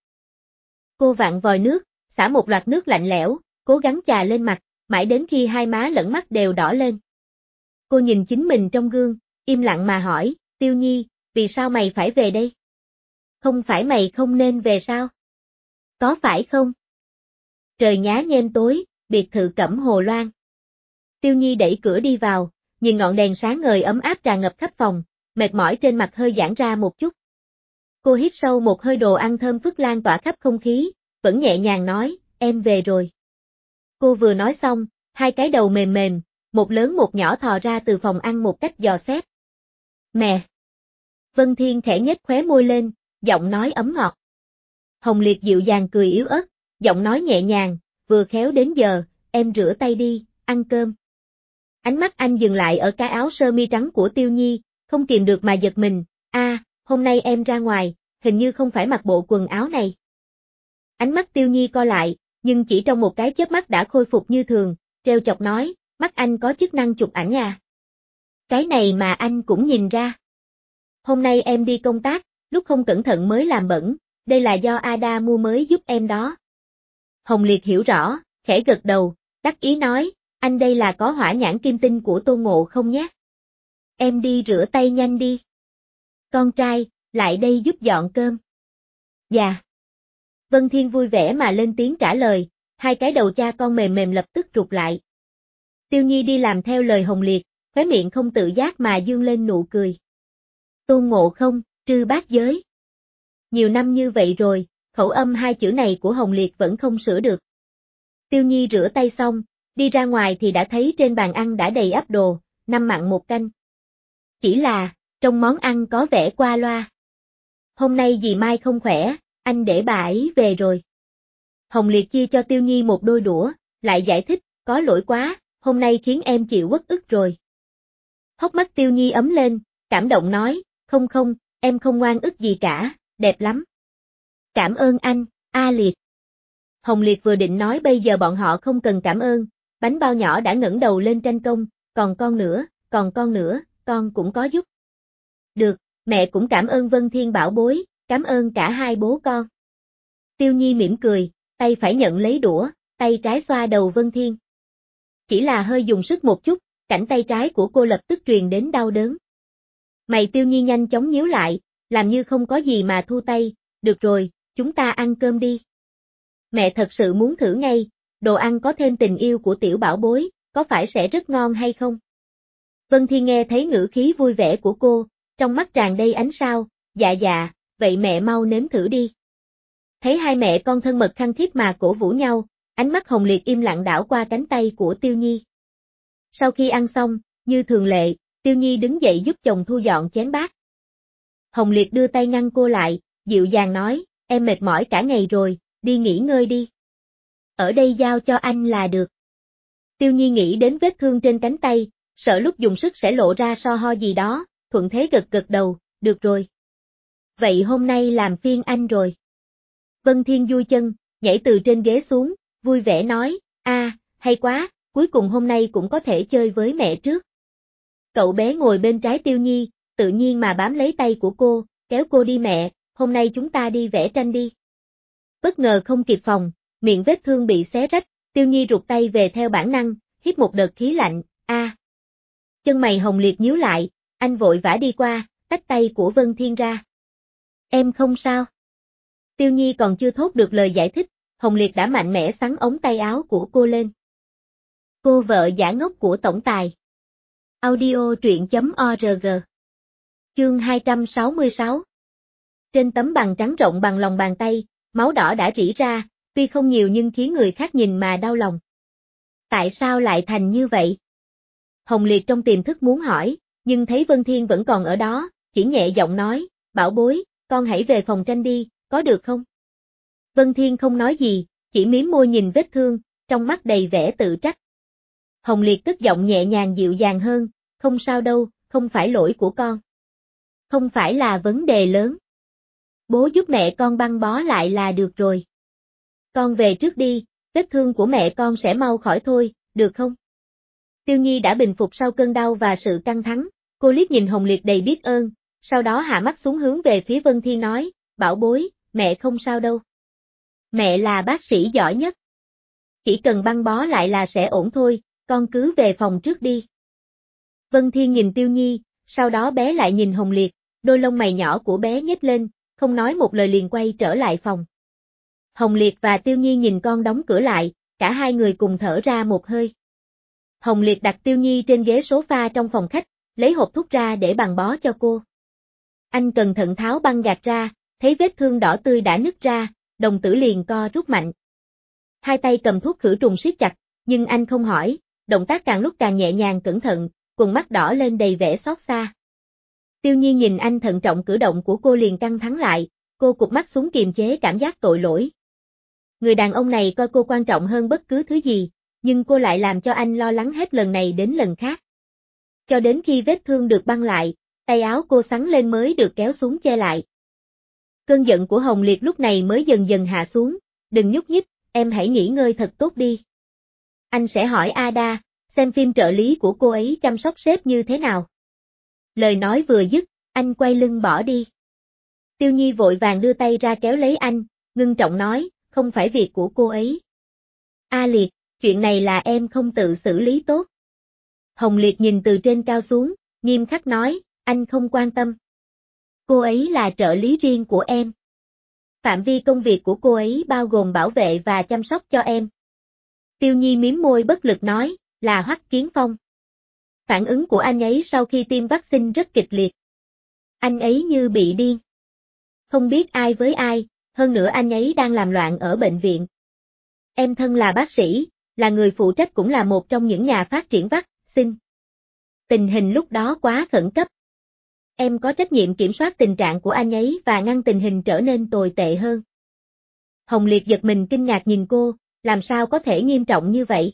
Cô vặn vòi nước, xả một loạt nước lạnh lẽo, cố gắng chà lên mặt, mãi đến khi hai má lẫn mắt đều đỏ lên. Cô nhìn chính mình trong gương, im lặng mà hỏi, Tiêu Nhi, vì sao mày phải về đây? Không phải mày không nên về sao? Có phải không? Trời nhá nhem tối, biệt thự Cẩm Hồ Loan. Tiêu Nhi đẩy cửa đi vào, nhìn ngọn đèn sáng ngời ấm áp tràn ngập khắp phòng, mệt mỏi trên mặt hơi giãn ra một chút. Cô hít sâu một hơi đồ ăn thơm phức lan tỏa khắp không khí, vẫn nhẹ nhàng nói, em về rồi. Cô vừa nói xong, hai cái đầu mềm mềm, một lớn một nhỏ thò ra từ phòng ăn một cách dò xét. Mẹ! Vân Thiên khẽ nhếch khóe môi lên, giọng nói ấm ngọt. Hồng Liệt dịu dàng cười yếu ớt, giọng nói nhẹ nhàng, vừa khéo đến giờ, em rửa tay đi, ăn cơm. Ánh mắt anh dừng lại ở cái áo sơ mi trắng của Tiêu Nhi, không kìm được mà giật mình, hôm nay em ra ngoài, hình như không phải mặc bộ quần áo này. Ánh mắt Tiêu Nhi co lại, nhưng chỉ trong một cái chớp mắt đã khôi phục như thường, trêu chọc nói, mắt anh có chức năng chụp ảnh à? Cái này mà anh cũng nhìn ra. Hôm nay em đi công tác, lúc không cẩn thận mới làm bẩn, đây là do Ada mua mới giúp em đó. Hồng Liệt hiểu rõ, khẽ gật đầu, đắc ý nói, anh đây là có hỏa nhãn kim tinh của Tô Ngộ không nhé? Em đi rửa tay nhanh đi. Con trai, lại đây giúp dọn cơm. Dạ. Vân Thiên vui vẻ mà lên tiếng trả lời, hai cái đầu cha con mềm mềm lập tức rụt lại. Tiêu Nhi đi làm theo lời Hồng Liệt, khóe miệng không tự giác mà dương lên nụ cười. Tôn Ngộ Không, trư bát giới. Nhiều năm như vậy rồi, khẩu âm hai chữ này của Hồng Liệt vẫn không sửa được. Tiêu Nhi rửa tay xong, đi ra ngoài thì đã thấy trên bàn ăn đã đầy ắp đồ, 5 mặn 1 canh. Chỉ là, trong món ăn có vẻ qua loa. Hôm nay dì Mai không khỏe, anh để bà ấy về rồi. Hồng Liệt chia cho Tiêu Nhi một đôi đũa, lại giải thích, có lỗi quá, hôm nay khiến em chịu uất ức rồi. Hốc mắt Tiêu Nhi ấm lên, cảm động nói, không, em không ngoan ức gì cả, đẹp lắm. Cảm ơn anh, A Liệt. Hồng Liệt vừa định nói bây giờ bọn họ không cần cảm ơn, bánh bao nhỏ đã ngẩng đầu lên tranh công, còn con nữa, con cũng có giúp. Được, mẹ cũng cảm ơn Vân Thiên bảo bối, cảm ơn cả hai bố con. Tiêu Nhi mỉm cười, tay phải nhận lấy đũa, tay trái xoa đầu Vân Thiên. Chỉ là hơi dùng sức một chút, cảnh tay trái của cô lập tức truyền đến đau đớn. Mày Tiêu Nhi nhanh chóng nhíu lại, làm như không có gì mà thu tay, được rồi, chúng ta ăn cơm đi. Mẹ thật sự muốn thử ngay, đồ ăn có thêm tình yêu của tiểu bảo bối, có phải sẽ rất ngon hay không? Vân Thiên nghe thấy ngữ khí vui vẻ của cô, trong mắt tràn đầy ánh sao, dạ, vậy mẹ mau nếm thử đi. Thấy hai mẹ con thân mật khăng khít mà cổ vũ nhau, ánh mắt Hồng Liệt im lặng đảo qua cánh tay của Tiêu Nhi. Sau khi ăn xong, như thường lệ, Tiêu Nhi đứng dậy giúp chồng thu dọn chén bát. Hồng Liệt đưa tay ngăn cô lại, dịu dàng nói, em mệt mỏi cả ngày rồi, đi nghỉ ngơi đi. Ở đây giao cho anh là được. Tiêu Nhi nghĩ đến vết thương trên cánh tay, sợ lúc dùng sức sẽ lộ ra so ho gì đó, thuận thế gật gật đầu, được rồi. Vậy hôm nay làm phiên anh rồi. Vân Thiên vui chân, nhảy từ trên ghế xuống, vui vẻ nói, hay quá, cuối cùng hôm nay cũng có thể chơi với mẹ trước. Cậu bé ngồi bên trái Tiêu Nhi, tự nhiên mà bám lấy tay của cô, kéo cô đi mẹ, hôm nay chúng ta đi vẽ tranh đi. Bất ngờ không kịp phòng, miệng vết thương bị xé rách, Tiêu Nhi rụt tay về theo bản năng, hít một đợt khí lạnh, Chân mày Hồng Liệt nhíu lại, anh vội vã đi qua, tách tay của Vân Thiên ra. Em không sao. Tiêu Nhi còn chưa thốt được lời giải thích, Hồng Liệt đã mạnh mẽ xắn ống tay áo của cô lên. Cô vợ giả ngốc của tổng tài. Audio truyện.org. Chương 266. Trên tấm bằng trắng rộng bằng lòng bàn tay, máu đỏ đã rỉ ra, tuy không nhiều nhưng khiến người khác nhìn mà đau lòng. Tại sao lại thành như vậy? Hồng Liệt trong tiềm thức muốn hỏi, nhưng thấy Vân Thiên vẫn còn ở đó, chỉ nhẹ giọng nói, bảo bối, con hãy về phòng tranh đi, có được không? Vân Thiên không nói gì, chỉ mím môi nhìn vết thương, trong mắt đầy vẻ tự trách. Hồng Liệt cất giọng nhẹ nhàng dịu dàng hơn, không sao đâu, không phải lỗi của con. Không phải là vấn đề lớn. Bố giúp mẹ con băng bó lại là được rồi. Con về trước đi, vết thương của mẹ con sẽ mau khỏi thôi, được không? Tiêu Nhi đã bình phục sau cơn đau và sự căng thẳng, cô liếc nhìn Hồng Liệt đầy biết ơn, sau đó hạ mắt xuống hướng về phía Vân Thiên nói, bảo bối, mẹ không sao đâu. Mẹ là bác sĩ giỏi nhất. Chỉ cần băng bó lại là sẽ ổn thôi, con cứ về phòng trước đi. Vân Thiên nhìn Tiêu Nhi, sau đó bé lại nhìn Hồng Liệt, đôi lông mày nhỏ của bé nhếch lên, không nói một lời liền quay trở lại phòng. Hồng Liệt và Tiêu Nhi nhìn con đóng cửa lại, cả hai người cùng thở ra một hơi. Hồng Liệt đặt Tiêu Nhi trên ghế sofa trong phòng khách, lấy hộp thuốc ra để băng bó cho cô. Anh cẩn thận tháo băng gạc ra, thấy vết thương đỏ tươi đã nứt ra, đồng tử liền co rút mạnh. Hai tay cầm thuốc khử trùng siết chặt, nhưng anh không hỏi, động tác càng lúc càng nhẹ nhàng cẩn thận, quầng mắt đỏ lên đầy vẻ xót xa. Tiêu Nhi nhìn anh thận trọng cử động của cô liền căng thẳng lại, cô cụp mắt xuống kiềm chế cảm giác tội lỗi. Người đàn ông này coi cô quan trọng hơn bất cứ thứ gì, nhưng cô lại làm cho anh lo lắng hết lần này đến lần khác. Cho đến khi vết thương được băng lại, tay áo cô xắn lên mới được kéo xuống che lại. Cơn giận của Hồng Liệt lúc này mới dần dần hạ xuống, đừng nhúc nhích, em hãy nghỉ ngơi thật tốt đi. Anh sẽ hỏi Ada, xem phim trợ lý của cô ấy chăm sóc sếp như thế nào. Lời nói vừa dứt, anh quay lưng bỏ đi. Tiêu Nhi vội vàng đưa tay ra kéo lấy anh, ngưng trọng nói, không phải việc của cô ấy. Liệt, chuyện này là em không tự xử lý tốt. Hồng Liệt nhìn từ trên cao xuống, nghiêm khắc nói, anh không quan tâm. Cô ấy là trợ lý riêng của em. Phạm vi công việc của cô ấy bao gồm bảo vệ và chăm sóc cho em. Tiêu Nhi mím môi bất lực nói, là Hoắc Kiến Phong. Phản ứng của anh ấy sau khi tiêm vaccine rất kịch liệt. Anh ấy như bị điên. Không biết ai với ai, hơn nữa anh ấy đang làm loạn ở bệnh viện. Em thân là bác sĩ, là người phụ trách cũng là một trong những nhà phát triển vaccine. Tình hình lúc đó quá khẩn cấp. Em có trách nhiệm kiểm soát tình trạng của anh ấy và ngăn tình hình trở nên tồi tệ hơn. Hồng Liệt giật mình kinh ngạc nhìn cô, làm sao có thể nghiêm trọng như vậy?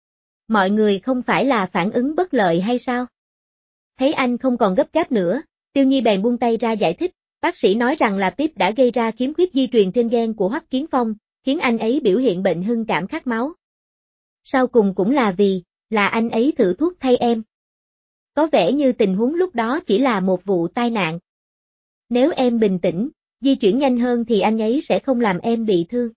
Mọi người không phải là phản ứng bất lợi hay sao? Thấy anh không còn gấp gáp nữa, Tiêu Nhi bèn buông tay ra giải thích, bác sĩ nói rằng là Pip đã gây ra khiếm khuyết di truyền trên gen của Hoắc Kiến Phong, khiến anh ấy biểu hiện bệnh hưng cảm khát máu. Sau cùng cũng là vì, là anh ấy thử thuốc thay em. Có vẻ như tình huống lúc đó chỉ là một vụ tai nạn. Nếu em bình tĩnh, di chuyển nhanh hơn thì anh ấy sẽ không làm em bị thương.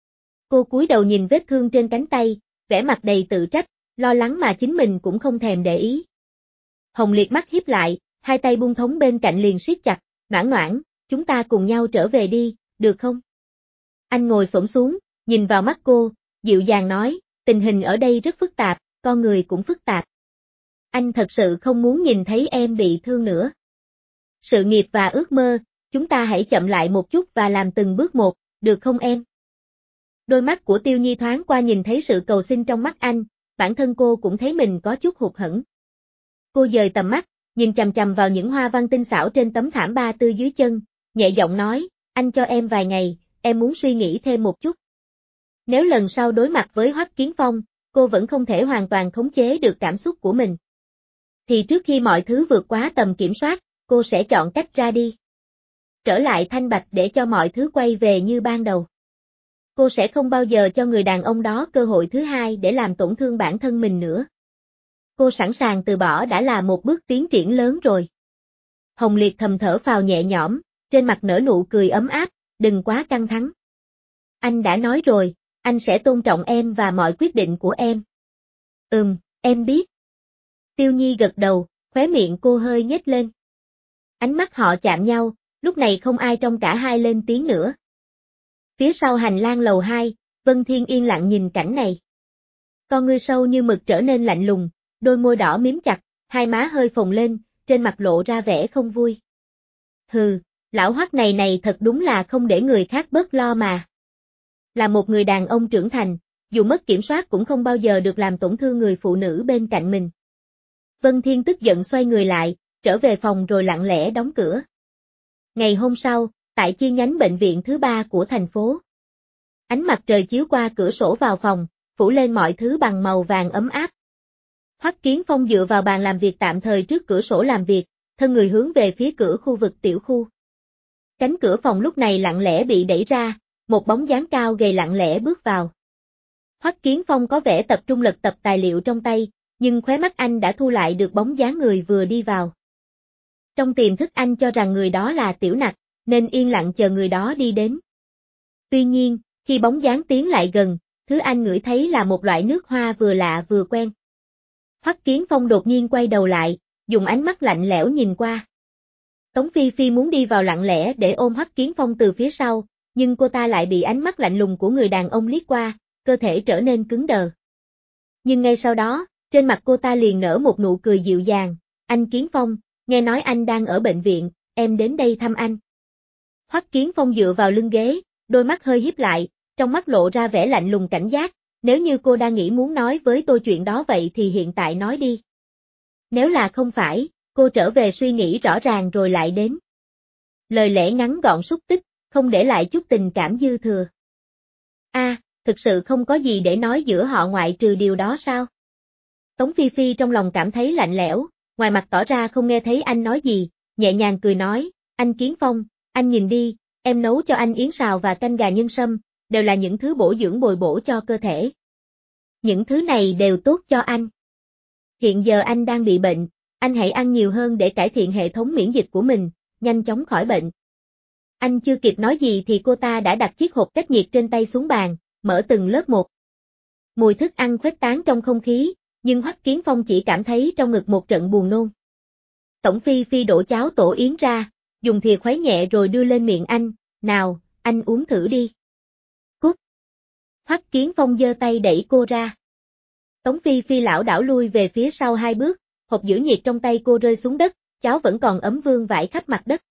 Cô cúi đầu nhìn vết thương trên cánh tay, vẻ mặt đầy tự trách, lo lắng mà chính mình cũng không thèm để ý. Hồng Liệt mắt híp lại, hai tay buông thống bên cạnh liền siết chặt, Noãn Noãn, chúng ta cùng nhau trở về đi, được không? Anh ngồi xổm xuống, nhìn vào mắt cô, dịu dàng nói, tình hình ở đây rất phức tạp, con người cũng phức tạp. Anh thật sự không muốn nhìn thấy em bị thương nữa. Sự nghiệp và ước mơ, chúng ta hãy chậm lại một chút và làm từng bước một, được không em? Đôi mắt của Tiêu Nhi thoáng qua nhìn thấy sự cầu xin trong mắt anh, bản thân cô cũng thấy mình có chút hụt hẫng. Cô dời tầm mắt, nhìn chằm chằm vào những hoa văn tinh xảo trên tấm thảm ba tư dưới chân, nhẹ giọng nói, anh cho em vài ngày, em muốn suy nghĩ thêm một chút. Nếu lần sau đối mặt với Hoắc Kiến Phong, cô vẫn không thể hoàn toàn khống chế được cảm xúc của mình. Thì trước khi mọi thứ vượt quá tầm kiểm soát, cô sẽ chọn cách ra đi. Trở lại thanh bạch để cho mọi thứ quay về như ban đầu. Cô sẽ không bao giờ cho người đàn ông đó cơ hội thứ hai để làm tổn thương bản thân mình nữa. Cô sẵn sàng từ bỏ đã là một bước tiến triển lớn rồi. Hồng Liệt thầm thở phào nhẹ nhõm, trên mặt nở nụ cười ấm áp, đừng quá căng thẳng. Anh đã nói rồi, anh sẽ tôn trọng em và mọi quyết định của em. Em biết. Tiêu Nhi gật đầu, khóe miệng cô hơi nhếch lên. Ánh mắt họ chạm nhau, lúc này không ai trong cả hai lên tiếng nữa. Phía sau hành lang lầu 2, Vân Thiên yên lặng nhìn cảnh này. Con ngươi sâu như mực trở nên lạnh lùng, đôi môi đỏ mím chặt, hai má hơi phồng lên, trên mặt lộ ra vẻ không vui. Hừ, lão Hoắc này thật đúng là không để người khác bớt lo mà. Là một người đàn ông trưởng thành, dù mất kiểm soát cũng không bao giờ được làm tổn thương người phụ nữ bên cạnh mình. Vân Thiên tức giận xoay người lại, trở về phòng rồi lặng lẽ đóng cửa. Ngày hôm sau, tại chi nhánh bệnh viện thứ 3 của thành phố. Ánh mặt trời chiếu qua cửa sổ vào phòng, phủ lên mọi thứ bằng màu vàng ấm áp. Hoắc Kiến Phong dựa vào bàn làm việc tạm thời trước cửa sổ làm việc, thân người hướng về phía cửa khu vực tiểu khu. Cánh cửa phòng lúc này lặng lẽ bị đẩy ra, một bóng dáng cao gầy lặng lẽ bước vào. Hoắc Kiến Phong có vẻ tập trung lật tập tài liệu trong tay, nhưng khóe mắt anh đã thu lại được bóng dáng người vừa đi vào. Trong tiềm thức anh cho rằng người đó là Tiểu Nặc, nên yên lặng chờ người đó đi đến. Tuy nhiên, khi bóng dáng tiến lại gần, thứ anh ngửi thấy là một loại nước hoa vừa lạ vừa quen. Hoắc Kiến Phong đột nhiên quay đầu lại, dùng ánh mắt lạnh lẽo nhìn qua. Tống Phi Phi muốn đi vào lặng lẽ để ôm Hoắc Kiến Phong từ phía sau, nhưng cô ta lại bị ánh mắt lạnh lùng của người đàn ông liếc qua, cơ thể trở nên cứng đờ. Nhưng ngay sau đó, trên mặt cô ta liền nở một nụ cười dịu dàng, anh Kiến Phong, nghe nói anh đang ở bệnh viện, em đến đây thăm anh. Hoắc Kiến Phong dựa vào lưng ghế, đôi mắt hơi híp lại, trong mắt lộ ra vẻ lạnh lùng cảnh giác, nếu như cô đang nghĩ muốn nói với tôi chuyện đó vậy thì hiện tại nói đi. Nếu là không phải, cô trở về suy nghĩ rõ ràng rồi lại đến. Lời lẽ ngắn gọn xúc tích, không để lại chút tình cảm dư thừa. Thực sự không có gì để nói giữa họ ngoại trừ điều đó sao? Tống Phi Phi trong lòng cảm thấy lạnh lẽo, ngoài mặt tỏ ra không nghe thấy anh nói gì, nhẹ nhàng cười nói, anh Kiến Phong, anh nhìn đi, em nấu cho anh yến xào và canh gà nhân sâm, đều là những thứ bổ dưỡng bồi bổ cho cơ thể. Những thứ này đều tốt cho anh. Hiện giờ anh đang bị bệnh, anh hãy ăn nhiều hơn để cải thiện hệ thống miễn dịch của mình, nhanh chóng khỏi bệnh. Anh chưa kịp nói gì thì cô ta đã đặt chiếc hộp cách nhiệt trên tay xuống bàn, mở từng lớp một. Mùi thức ăn khuếch tán trong không khí, nhưng Hoắc Kiến Phong chỉ cảm thấy trong ngực một trận buồn nôn. Tổng Phi Phi đổ cháo tổ yến ra, dùng thìa khuấy nhẹ rồi đưa lên miệng anh, nào, anh uống thử đi. Cút. Hoắc Kiến Phong giơ tay đẩy cô ra. Tống Phi Phi lảo đảo lui về phía sau 2 bước, hộp giữ nhiệt trong tay cô rơi xuống đất, cháo vẫn còn ấm vương vãi khắp mặt đất.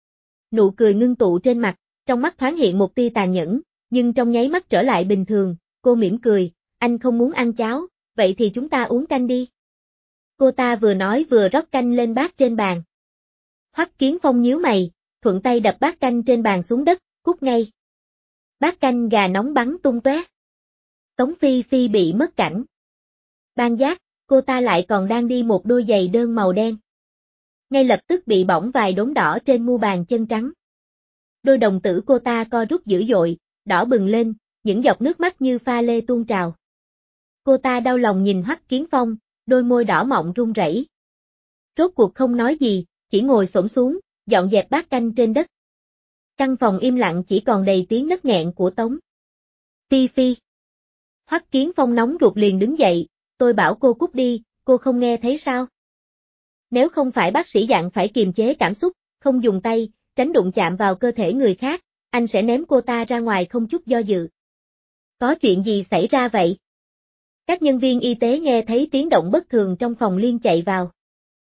Nụ cười ngưng tụ trên mặt, trong mắt thoáng hiện một tia tàn nhẫn, nhưng trong nháy mắt trở lại bình thường, cô mỉm cười, anh không muốn ăn cháo, vậy thì chúng ta uống canh đi. Cô ta vừa nói vừa rót canh lên bát trên bàn. Hoắc Kiến Phong nhíu mày, thuận tay đập bát canh trên bàn xuống đất, cút ngay. Bát canh gà nóng bắn tung tóe. Tống Phi Phi bị mất cảnh. Ban giác, cô ta lại còn đang đi một đôi giày đơn màu đen. Ngay lập tức bị bỏng vài đốm đỏ trên mu bàn chân trắng. Đôi đồng tử cô ta co rút dữ dội, đỏ bừng lên, những giọt nước mắt như pha lê tuôn trào. Cô ta đau lòng nhìn Hoắc Kiến Phong, đôi môi đỏ mọng run rẩy. Rốt cuộc không nói gì, chỉ ngồi xổm xuống, dọn dẹp bát canh trên đất. Căn phòng im lặng chỉ còn đầy tiếng nấc nghẹn của Tống Phi Phi. Hoắc Kiến Phong nóng ruột liền đứng dậy, tôi bảo cô cút đi, cô không nghe thấy sao? Nếu không phải bác sĩ dặn phải kiềm chế cảm xúc, không dùng tay, tránh đụng chạm vào cơ thể người khác, anh sẽ ném cô ta ra ngoài không chút do dự. Có chuyện gì xảy ra vậy? Các nhân viên y tế nghe thấy tiếng động bất thường trong phòng liên chạy vào.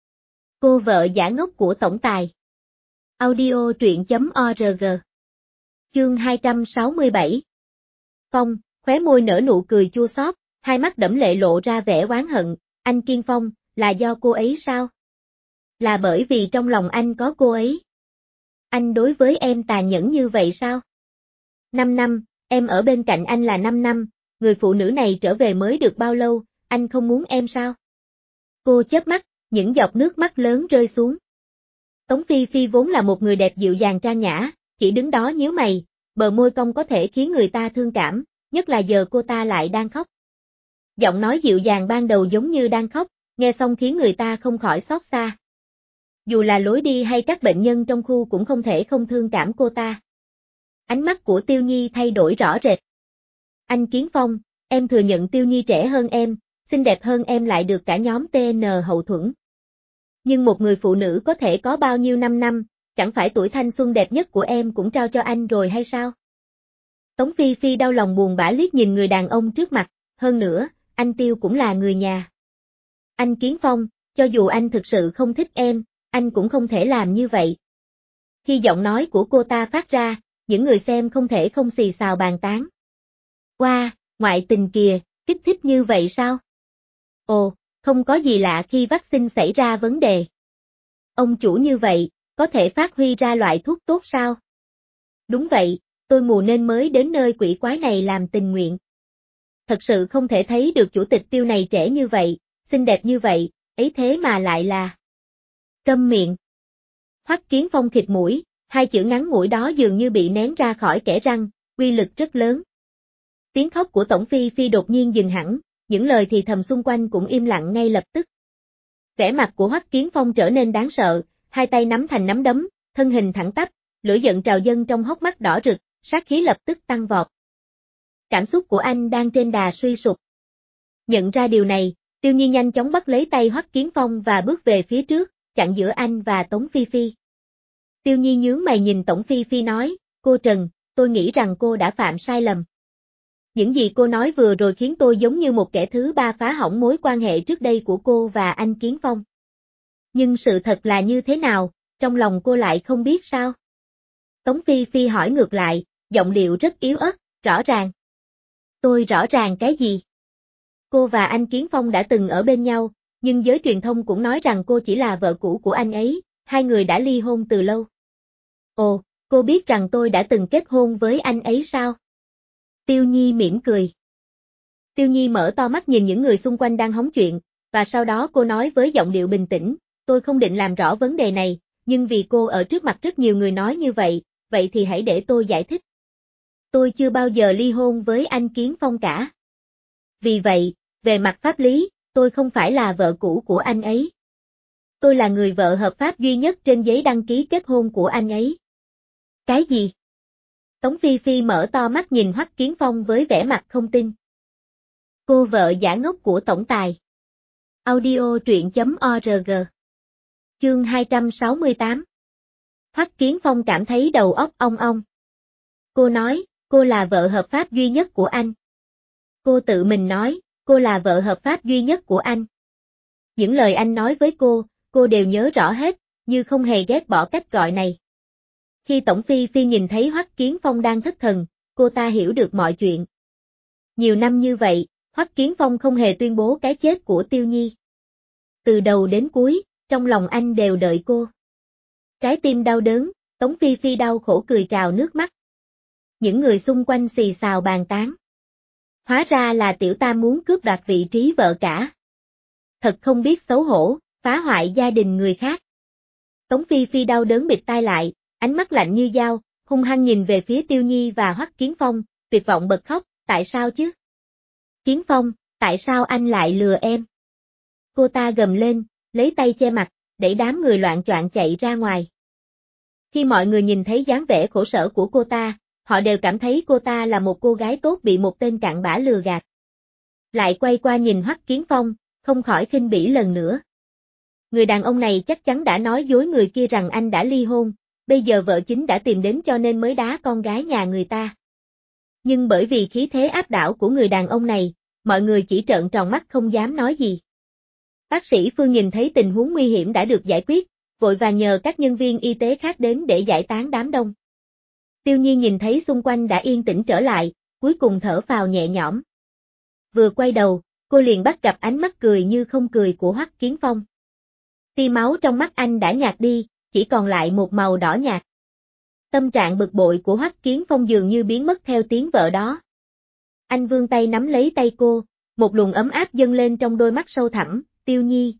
Cô vợ giả ngốc của tổng tài. Audio truyện.org. Chương 267. Phong, khóe môi nở nụ cười chua xót, hai mắt đẫm lệ lộ ra vẻ oán hận, anh Kiên Phong, là do cô ấy sao? Là bởi vì trong lòng anh có cô ấy. Anh đối với em tàn nhẫn như vậy sao? 5 năm, em ở bên cạnh anh là 5 năm, người phụ nữ này trở về mới được bao lâu, anh không muốn em sao? Cô chớp mắt, những giọt nước mắt lớn rơi xuống. Tống Phi Phi vốn là một người đẹp dịu dàng trang nhã, chỉ đứng đó nhíu mày, bờ môi cong có thể khiến người ta thương cảm, nhất là giờ cô ta lại đang khóc. Giọng nói dịu dàng ban đầu giống như đang khóc, nghe xong khiến người ta không khỏi xót xa. Dù là lối đi hay các bệnh nhân trong khu cũng không thể không thương cảm cô ta. Ánh mắt của Tiêu Nhi thay đổi rõ rệt. Anh Kiến Phong, em thừa nhận Tiêu Nhi trẻ hơn em, xinh đẹp hơn em lại được cả nhóm TN hậu thuẫn. Nhưng một người phụ nữ có thể có bao nhiêu năm, chẳng phải tuổi thanh xuân đẹp nhất của em cũng trao cho anh rồi hay sao? Tống Phi Phi đau lòng buồn bã liếc nhìn người đàn ông trước mặt, hơn nữa, anh Tiêu cũng là người nhà. Anh Kiến Phong, cho dù anh thực sự không thích em, anh cũng không thể làm như vậy. Khi giọng nói của cô ta phát ra, những người xem không thể không xì xào bàn tán. Wow, ngoại tình kìa, kích thích như vậy sao? Ồ, không có gì lạ khi vaccine xảy ra vấn đề. Ông chủ như vậy, có thể phát huy ra loại thuốc tốt sao? Đúng vậy, tôi mù nên mới đến nơi quỷ quái này làm tình nguyện. Thật sự không thể thấy được chủ tịch Tiêu này trẻ như vậy, xinh đẹp như vậy, ấy thế mà lại là... Câm miệng. Hoắc Kiến Phong khịt mũi, hai chữ ngắn ngủi đó dường như bị nén ra khỏi kẽ răng, uy lực rất lớn. Tiếng khóc của Tổng Phi Phi đột nhiên dừng hẳn, những lời thì thầm xung quanh cũng im lặng ngay lập tức. Vẻ mặt của Hoắc Kiến Phong trở nên đáng sợ, hai tay nắm thành nắm đấm, thân hình thẳng tắp, lửa giận trào dâng trong hốc mắt đỏ rực, sát khí lập tức tăng vọt. Cảm xúc của anh đang trên đà suy sụp. Nhận ra điều này, Tiêu Nhi nhanh chóng bắt lấy tay Hoắc Kiến Phong và bước về phía trước, chặn giữa anh và Tống Phi Phi. Tiêu Nhi nhướng mày nhìn Tổng Phi Phi nói, cô Trần, tôi nghĩ rằng cô đã phạm sai lầm. Những gì cô nói vừa rồi khiến tôi giống như một kẻ thứ ba phá hỏng mối quan hệ trước đây của cô và anh Kiến Phong. Nhưng sự thật là như thế nào, trong lòng cô lại không biết sao? Tống Phi Phi hỏi ngược lại, giọng điệu rất yếu ớt, rõ ràng. Tôi rõ ràng cái gì? Cô và anh Kiến Phong đã từng ở bên nhau, nhưng giới truyền thông cũng nói rằng cô chỉ là vợ cũ của anh ấy, hai người đã ly hôn từ lâu. Ồ, cô biết rằng tôi đã từng kết hôn với anh ấy sao? Tiêu Nhi mỉm cười. Tiêu Nhi mở to mắt nhìn những người xung quanh đang hóng chuyện, và sau đó cô nói với giọng điệu bình tĩnh, tôi không định làm rõ vấn đề này, nhưng vì cô ở trước mặt rất nhiều người nói như vậy, vậy thì hãy để tôi giải thích. Tôi chưa bao giờ ly hôn với anh Kiến Phong cả. Vì vậy, về mặt pháp lý, tôi không phải là vợ cũ của anh ấy. Tôi là người vợ hợp pháp duy nhất trên giấy đăng ký kết hôn của anh ấy. Cái gì? Tống Phi Phi mở to mắt nhìn Hoắc Kiến Phong với vẻ mặt không tin. Cô vợ giả ngốc của tổng tài. Audio truyện.org. Chương 268. Hoắc Kiến Phong cảm thấy đầu óc ong ong. Cô nói, cô là vợ hợp pháp duy nhất của anh. Cô tự mình nói, cô là vợ hợp pháp duy nhất của anh. Những lời anh nói với cô đều nhớ rõ hết, như không hề ghét bỏ cách gọi này. Khi Tổng Phi Phi nhìn thấy Hoắc Kiến Phong đang thất thần, cô ta hiểu được mọi chuyện. Nhiều năm như vậy, Hoắc Kiến Phong không hề tuyên bố cái chết của Tiêu Nhi. Từ đầu đến cuối, trong lòng anh đều đợi cô. Trái tim đau đớn, Tống Phi Phi đau khổ cười trào nước mắt. Những người xung quanh xì xào bàn tán. Hóa ra là tiểu tam muốn cướp đoạt vị trí vợ cả. Thật không biết xấu hổ, phá hoại gia đình người khác. Tống Phi Phi đau đớn bịt tai lại, ánh mắt lạnh như dao, hung hăng nhìn về phía Tiêu Nhi và Hoắc Kiến Phong, tuyệt vọng bật khóc, tại sao chứ? Kiến Phong, tại sao anh lại lừa em? Cô ta gầm lên, lấy tay che mặt, đẩy đám người loạn choạng chạy ra ngoài. Khi mọi người nhìn thấy dáng vẻ khổ sở của cô ta, họ đều cảm thấy cô ta là một cô gái tốt bị một tên cặn bã lừa gạt. Lại quay qua nhìn Hoắc Kiến Phong, không khỏi khinh bỉ lần nữa. Người đàn ông này chắc chắn đã nói dối người kia rằng anh đã ly hôn, bây giờ vợ chính đã tìm đến cho nên mới đá con gái nhà người ta. Nhưng bởi vì khí thế áp đảo của người đàn ông này, mọi người chỉ trợn tròn mắt không dám nói gì. Bác sĩ Phương nhìn thấy tình huống nguy hiểm đã được giải quyết, vội vàng nhờ các nhân viên y tế khác đến để giải tán đám đông. Tiêu Nhi nhìn thấy xung quanh đã yên tĩnh trở lại, cuối cùng thở phào nhẹ nhõm. Vừa quay đầu, cô liền bắt gặp ánh mắt cười như không cười của Hoắc Kiến Phong. Tia máu trong mắt anh đã nhạt đi, chỉ còn lại một màu đỏ nhạt. Tâm trạng bực bội của Hoắc Kiến Phong dường như biến mất theo tiếng vợ đó. Anh vươn tay nắm lấy tay cô, một luồng ấm áp dâng lên trong đôi mắt sâu thẳm, Tiêu Nhi,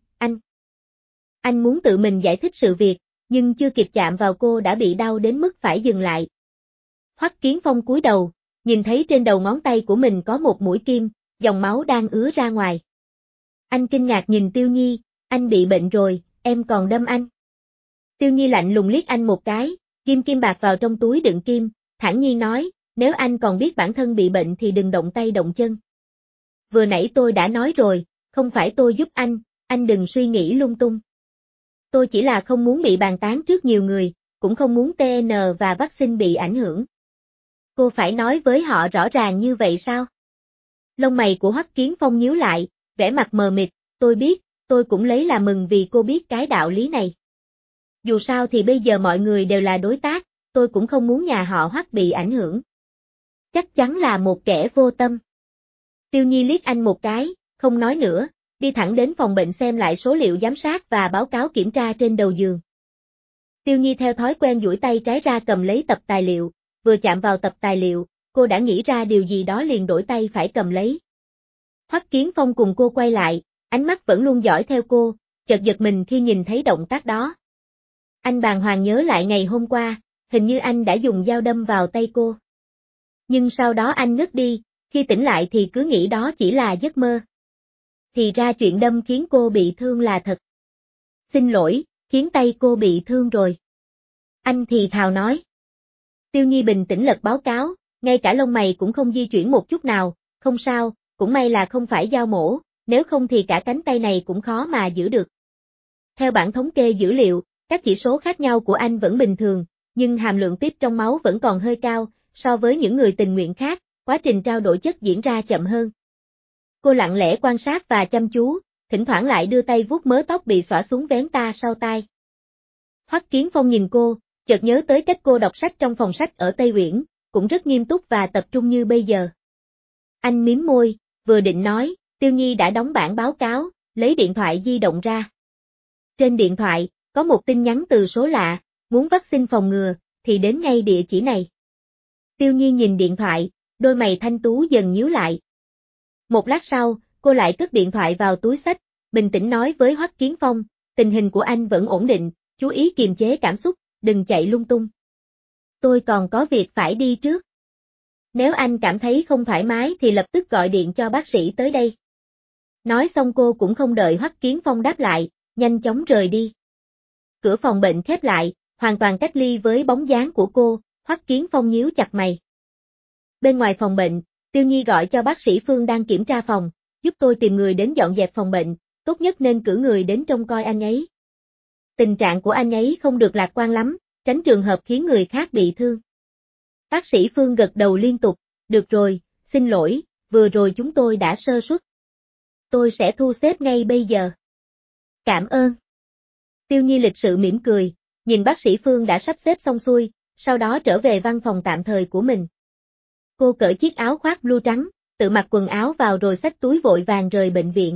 Anh muốn tự mình giải thích sự việc, nhưng chưa kịp chạm vào cô đã bị đau đến mức phải dừng lại. Hoắc Kiến Phong cúi đầu, nhìn thấy trên đầu ngón tay của mình có một mũi kim, dòng máu đang ứa ra ngoài. Anh kinh ngạc nhìn Tiêu Nhi, anh bị bệnh rồi, em còn đâm anh. Tiêu Nhi lạnh lùng liếc anh một cái, kim kim bạc vào trong túi đựng kim, thản nhiên nói, nếu anh còn biết bản thân bị bệnh thì đừng động tay động chân. Vừa nãy tôi đã nói rồi, không phải tôi giúp anh đừng suy nghĩ lung tung. Tôi chỉ là không muốn bị bàn tán trước nhiều người, cũng không muốn TN và vaccine bị ảnh hưởng. Cô phải nói với họ rõ ràng như vậy sao? Lông mày của Hoắc Kiến Phong nhíu lại, vẻ mặt mờ mịt, tôi biết, tôi cũng lấy làm mừng vì cô biết cái đạo lý này. Dù sao thì bây giờ mọi người đều là đối tác, tôi cũng không muốn nhà họ Hoắc bị ảnh hưởng. Chắc chắn là một kẻ vô tâm. Tiêu Nhi liếc anh một cái, không nói nữa, đi thẳng đến phòng bệnh xem lại số liệu giám sát và báo cáo kiểm tra trên đầu giường. Tiêu Nhi theo thói quen duỗi tay trái ra cầm lấy tập tài liệu, vừa chạm vào tập tài liệu, cô đã nghĩ ra điều gì đó liền đổi tay phải cầm lấy. Hoắc Kiến Phong cùng cô quay lại, ánh mắt vẫn luôn dõi theo cô, chợt giật mình khi nhìn thấy động tác đó. Anh bàng hoàng nhớ lại ngày hôm qua, hình như anh đã dùng dao đâm vào tay cô. Nhưng sau đó anh ngất đi, khi tỉnh lại thì cứ nghĩ đó chỉ là giấc mơ. Thì ra chuyện đâm khiến cô bị thương là thật. Xin lỗi, khiến tay cô bị thương rồi. Anh thì thào nói. Tiêu Nhi bình tĩnh lật báo cáo, ngay cả lông mày cũng không di chuyển một chút nào, không sao, cũng may là không phải dao mổ, nếu không thì cả cánh tay này cũng khó mà giữ được. Theo bản thống kê dữ liệu, các chỉ số khác nhau của anh vẫn bình thường, nhưng hàm lượng tiếp trong máu vẫn còn hơi cao, so với những người tình nguyện khác, quá trình trao đổi chất diễn ra chậm hơn. Cô lặng lẽ quan sát và chăm chú, thỉnh thoảng lại đưa tay vuốt mớ tóc bị xõa xuống vén ta sau tai. Hoắc Kiến Phong nhìn cô, chợt nhớ tới cách cô đọc sách trong phòng sách ở Tây Uyển, cũng rất nghiêm túc và tập trung như bây giờ. Anh mím môi, vừa định nói, Tiêu Nhi đã đóng bản báo cáo, lấy điện thoại di động ra. Trên điện thoại, có một tin nhắn từ số lạ, muốn vaccine phòng ngừa, thì đến ngay địa chỉ này. Tiêu Nhi nhìn điện thoại, đôi mày thanh tú dần nhíu lại. Một lát sau, cô lại cất điện thoại vào túi xách, bình tĩnh nói với Hoắc Kiến Phong, tình hình của anh vẫn ổn định, chú ý kiềm chế cảm xúc, đừng chạy lung tung. Tôi còn có việc phải đi trước. Nếu anh cảm thấy không thoải mái thì lập tức gọi điện cho bác sĩ tới đây. Nói xong cô cũng không đợi Hoắc Kiến Phong đáp lại, nhanh chóng rời đi. Cửa phòng bệnh khép lại, hoàn toàn cách ly với bóng dáng của cô, Hoắc Kiến Phong nhíu chặt mày. Bên ngoài phòng bệnh, Tiêu Nhi gọi cho bác sĩ Phương đang kiểm tra phòng, giúp tôi tìm người đến dọn dẹp phòng bệnh, tốt nhất nên cử người đến trông coi anh ấy. Tình trạng của anh ấy không được lạc quan lắm, tránh trường hợp khiến người khác bị thương. Bác sĩ Phương gật đầu liên tục, được rồi, xin lỗi, vừa rồi chúng tôi đã sơ suất. Tôi sẽ thu xếp ngay bây giờ. Cảm ơn. Tiêu Nhi lịch sự mỉm cười, nhìn bác sĩ Phương đã sắp xếp xong xuôi, sau đó trở về văn phòng tạm thời của mình. Cô cởi chiếc áo khoác blue trắng, tự mặc quần áo vào rồi xách túi vội vàng rời bệnh viện.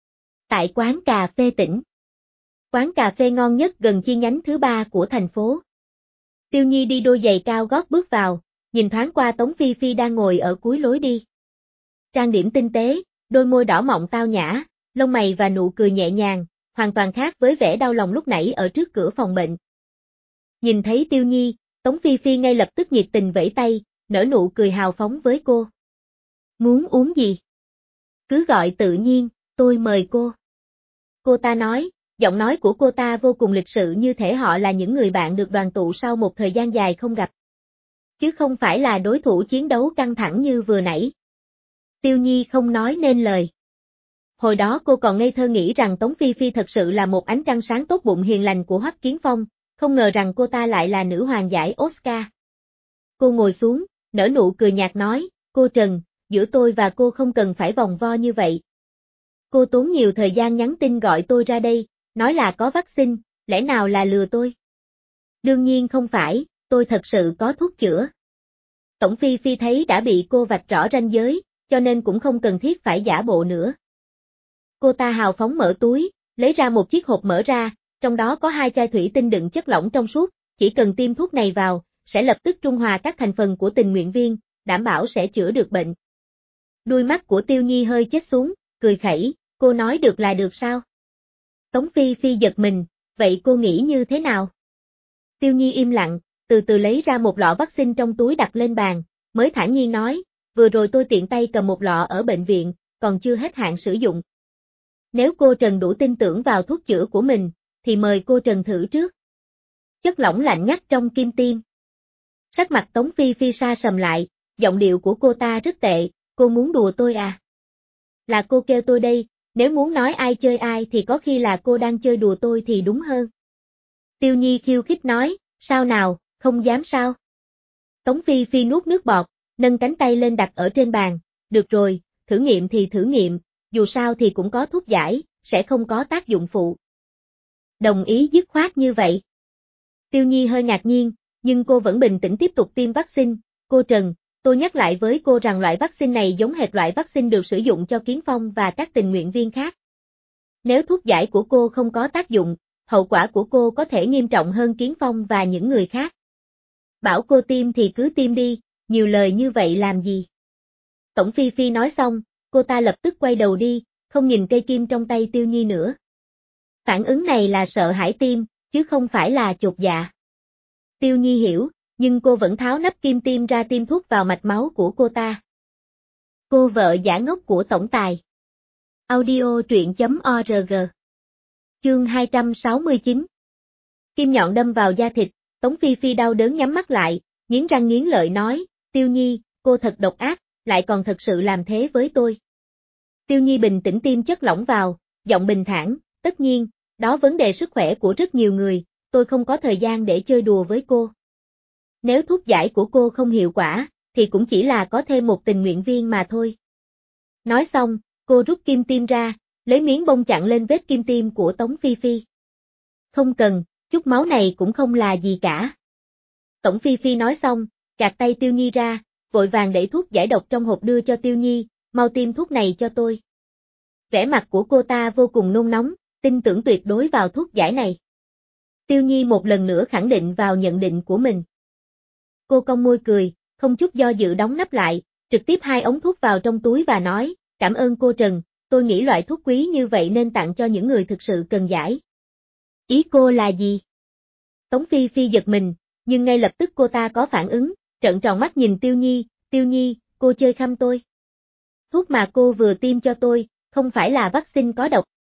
Tại quán cà phê tỉnh. Quán cà phê ngon nhất gần chi nhánh thứ 3 của thành phố. Tiêu Nhi đi đôi giày cao gót bước vào, nhìn thoáng qua Tống Phi Phi đang ngồi ở cuối lối đi. Trang điểm tinh tế, đôi môi đỏ mọng tao nhã, lông mày và nụ cười nhẹ nhàng, hoàn toàn khác với vẻ đau lòng lúc nãy ở trước cửa phòng bệnh. Nhìn thấy Tiêu Nhi, Tống Phi Phi ngay lập tức nhiệt tình vẫy tay, nở nụ cười hào phóng với cô. Muốn uống gì? Cứ gọi tự nhiên, tôi mời cô. Cô ta nói, giọng nói của cô ta vô cùng lịch sự như thể họ là những người bạn được đoàn tụ sau một thời gian dài không gặp. Chứ không phải là đối thủ chiến đấu căng thẳng như vừa nãy. Tiêu Nhi không nói nên lời. Hồi đó cô còn ngây thơ nghĩ rằng Tống Phi Phi thật sự là một ánh trăng sáng tốt bụng hiền lành của Hoắc Kiến Phong, không ngờ rằng cô ta lại là nữ hoàng giải Oscar. Cô ngồi xuống, nở nụ cười nhạt nói, cô Trần, giữa tôi và cô không cần phải vòng vo như vậy. Cô tốn nhiều thời gian nhắn tin gọi tôi ra đây, nói là có vaccine, lẽ nào là lừa tôi? Đương nhiên không phải, tôi thật sự có thuốc chữa. Tổng Phi Phi thấy đã bị cô vạch rõ ranh giới, cho nên cũng không cần thiết phải giả bộ nữa. Cô ta hào phóng mở túi, lấy ra một chiếc hộp mở ra, trong đó có 2 chai thủy tinh đựng chất lỏng trong suốt, chỉ cần tiêm thuốc này vào, sẽ lập tức trung hòa các thành phần của tình nguyện viên, đảm bảo sẽ chữa được bệnh. Đuôi mắt của Tiêu Nhi hơi chếch xuống, cười khẩy, cô nói được là được sao? Tống Phi Phi giật mình, vậy cô nghĩ như thế nào? Tiêu Nhi im lặng, từ từ lấy ra một lọ vaccine trong túi đặt lên bàn, mới thản nhiên nói, vừa rồi tôi tiện tay cầm một lọ ở bệnh viện, còn chưa hết hạn sử dụng. Nếu cô Trần đủ tin tưởng vào thuốc chữa của mình, thì mời cô Trần thử trước. Chất lỏng lạnh ngắt trong kim tiêm. Sắc mặt Tống Phi Phi sa sầm lại, giọng điệu của cô ta rất tệ, cô muốn đùa tôi à? Là cô kêu tôi đây, nếu muốn nói ai chơi ai thì có khi là cô đang chơi đùa tôi thì đúng hơn. Tiêu Nhi khiêu khích nói, sao nào, không dám sao? Tống Phi Phi nuốt nước bọt, nâng cánh tay lên đặt ở trên bàn, được rồi, thử nghiệm thì thử nghiệm, dù sao thì cũng có thuốc giải, sẽ không có tác dụng phụ. Đồng ý dứt khoát như vậy. Tiêu Nhi hơi ngạc nhiên, nhưng cô vẫn bình tĩnh tiếp tục tiêm vaccine. Cô Trần, tôi nhắc lại với cô rằng loại vaccine này giống hệt loại vaccine được sử dụng cho Kiến Phong và các tình nguyện viên khác. Nếu thuốc giải của cô không có tác dụng, hậu quả của cô có thể nghiêm trọng hơn Kiến Phong và những người khác. Bảo cô tiêm thì cứ tiêm đi, nhiều lời như vậy làm gì? Tổng Phi Phi nói xong, cô ta lập tức quay đầu đi, không nhìn cây kim trong tay Tiêu Nhi nữa. Phản ứng này là sợ hãi tiêm, chứ không phải là chột dạ. Tiêu Nhi hiểu, nhưng cô vẫn tháo nắp kim tiêm ra tiêm thuốc vào mạch máu của cô ta. Cô vợ giả ngốc của tổng tài. Audio truyện.org. Chương 269. Kim nhọn đâm vào da thịt, Tống Phi Phi đau đớn nhắm mắt lại, nghiến răng nghiến lợi nói, Tiêu Nhi, cô thật độc ác, lại còn thật sự làm thế với tôi. Tiêu Nhi bình tĩnh tiêm chất lỏng vào, giọng bình thản, tất nhiên, đó vấn đề sức khỏe của rất nhiều người, tôi không có thời gian để chơi đùa với cô. Nếu thuốc giải của cô không hiệu quả, thì cũng chỉ là có thêm một tình nguyện viên mà thôi. Nói xong, cô rút kim tiêm ra, lấy miếng bông chặn lên vết kim tiêm của Tống Phi Phi. Không cần, chút máu này cũng không là gì cả. Tống Phi Phi nói xong, gạt tay Tiêu Nhi ra, vội vàng đẩy thuốc giải độc trong hộp đưa cho Tiêu Nhi, mau tiêm thuốc này cho tôi. Vẻ mặt của cô ta vô cùng nôn nóng, tin tưởng tuyệt đối vào thuốc giải này. Tiêu Nhi một lần nữa khẳng định vào nhận định của mình. Cô cong môi cười, không chút do dự đóng nắp lại, trực tiếp hai ống thuốc vào trong túi và nói, cảm ơn cô Trần, tôi nghĩ loại thuốc quý như vậy nên tặng cho những người thực sự cần giải. Ý cô là gì? Tống Phi Phi giật mình, nhưng ngay lập tức cô ta có phản ứng, trợn tròn mắt nhìn Tiêu Nhi, cô chơi khăm tôi. Thuốc mà cô vừa tiêm cho tôi, không phải là vaccine có độc.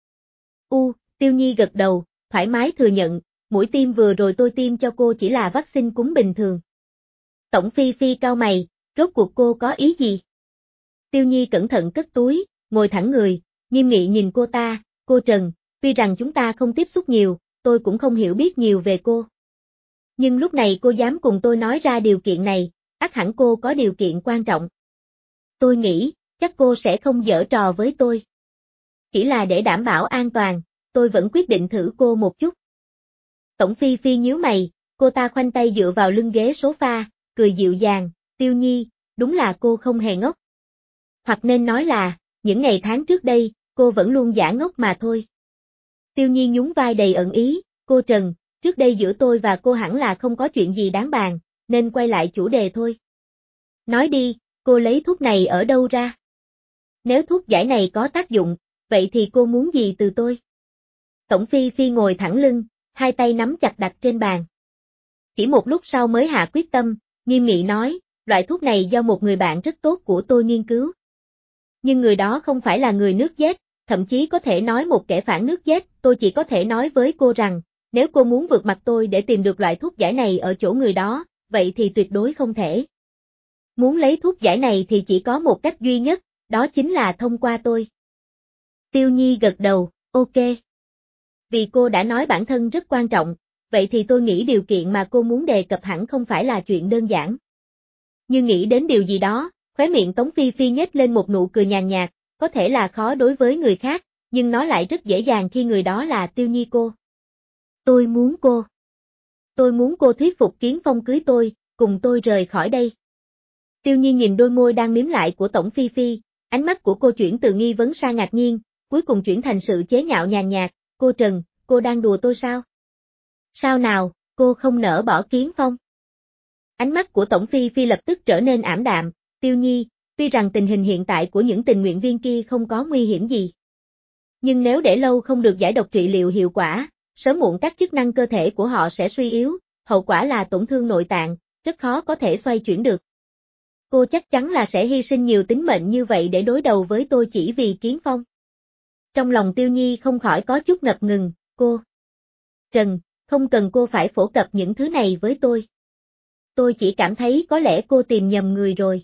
Tiêu Nhi gật đầu, thoải mái thừa nhận, mũi tiêm vừa rồi tôi tiêm cho cô chỉ là vaccine cúm bình thường. Tổng Phi Phi cau mày, rốt cuộc cô có ý gì? Tiêu Nhi cẩn thận cất túi, ngồi thẳng người, nghiêm nghị nhìn cô ta, cô Trần, tuy rằng chúng ta không tiếp xúc nhiều, tôi cũng không hiểu biết nhiều về cô. Nhưng lúc này cô dám cùng tôi nói ra điều kiện này, ắt hẳn cô có điều kiện quan trọng. Tôi nghĩ, chắc cô sẽ không giở trò với tôi. Chỉ là để đảm bảo an toàn, tôi vẫn quyết định thử cô một chút. Tổng Phi Phi nhíu mày, cô ta khoanh tay dựa vào lưng ghế sofa, cười dịu dàng, Tiêu Nhi, đúng là cô không hề ngốc. Hoặc nên nói là, những ngày tháng trước đây, cô vẫn luôn giả ngốc mà thôi. Tiêu Nhi nhún vai đầy ẩn ý, cô Trần, trước đây giữa tôi và cô hẳn là không có chuyện gì đáng bàn, nên quay lại chủ đề thôi. Nói đi, cô lấy thuốc này ở đâu ra? Nếu thuốc giải này có tác dụng, vậy thì cô muốn gì từ tôi? Tổng Phi Phi ngồi thẳng lưng, hai tay nắm chặt đặt trên bàn. Chỉ một lúc sau mới hạ quyết tâm, nghiêm nghị nói, loại thuốc này do một người bạn rất tốt của tôi nghiên cứu. Nhưng người đó không phải là người nước Z, thậm chí có thể nói một kẻ phản nước Z, tôi chỉ có thể nói với cô rằng, nếu cô muốn vượt mặt tôi để tìm được loại thuốc giải này ở chỗ người đó, vậy thì tuyệt đối không thể. Muốn lấy thuốc giải này thì chỉ có một cách duy nhất, đó chính là thông qua tôi. Tiêu Nhi gật đầu, ok. Vì cô đã nói bản thân rất quan trọng, vậy thì tôi nghĩ điều kiện mà cô muốn đề cập hẳn không phải là chuyện đơn giản. Nhưng nghĩ đến điều gì đó, khóe miệng Tống Phi Phi nhếch lên một nụ cười nhàn nhạt, có thể là khó đối với người khác, nhưng nó lại rất dễ dàng khi người đó là Tiêu Nhi cô. Tôi muốn cô thuyết phục Kiến Phong cưới tôi, cùng tôi rời khỏi đây. Tiêu Nhi nhìn đôi môi đang mím lại của Tổng Phi Phi, ánh mắt của cô chuyển từ nghi vấn sang ngạc nhiên, cuối cùng chuyển thành sự chế nhạo nhàn nhạt, cô Trần, cô đang đùa tôi sao? Sao nào, cô không nỡ bỏ Kiến Phong? Ánh mắt của Tổng Phi Phi lập tức trở nên ảm đạm, Tiêu Nhi, tuy rằng tình hình hiện tại của những tình nguyện viên kia không có nguy hiểm gì. Nhưng nếu để lâu không được giải độc trị liệu hiệu quả, sớm muộn các chức năng cơ thể của họ sẽ suy yếu, hậu quả là tổn thương nội tạng, rất khó có thể xoay chuyển được. Cô chắc chắn là sẽ hy sinh nhiều tính mệnh như vậy để đối đầu với tôi chỉ vì Kiến Phong. Trong lòng Tiêu Nhi không khỏi có chút ngập ngừng, cô. Trần, không cần cô phải phổ cập những thứ này với tôi. Tôi chỉ cảm thấy có lẽ cô tìm nhầm người rồi.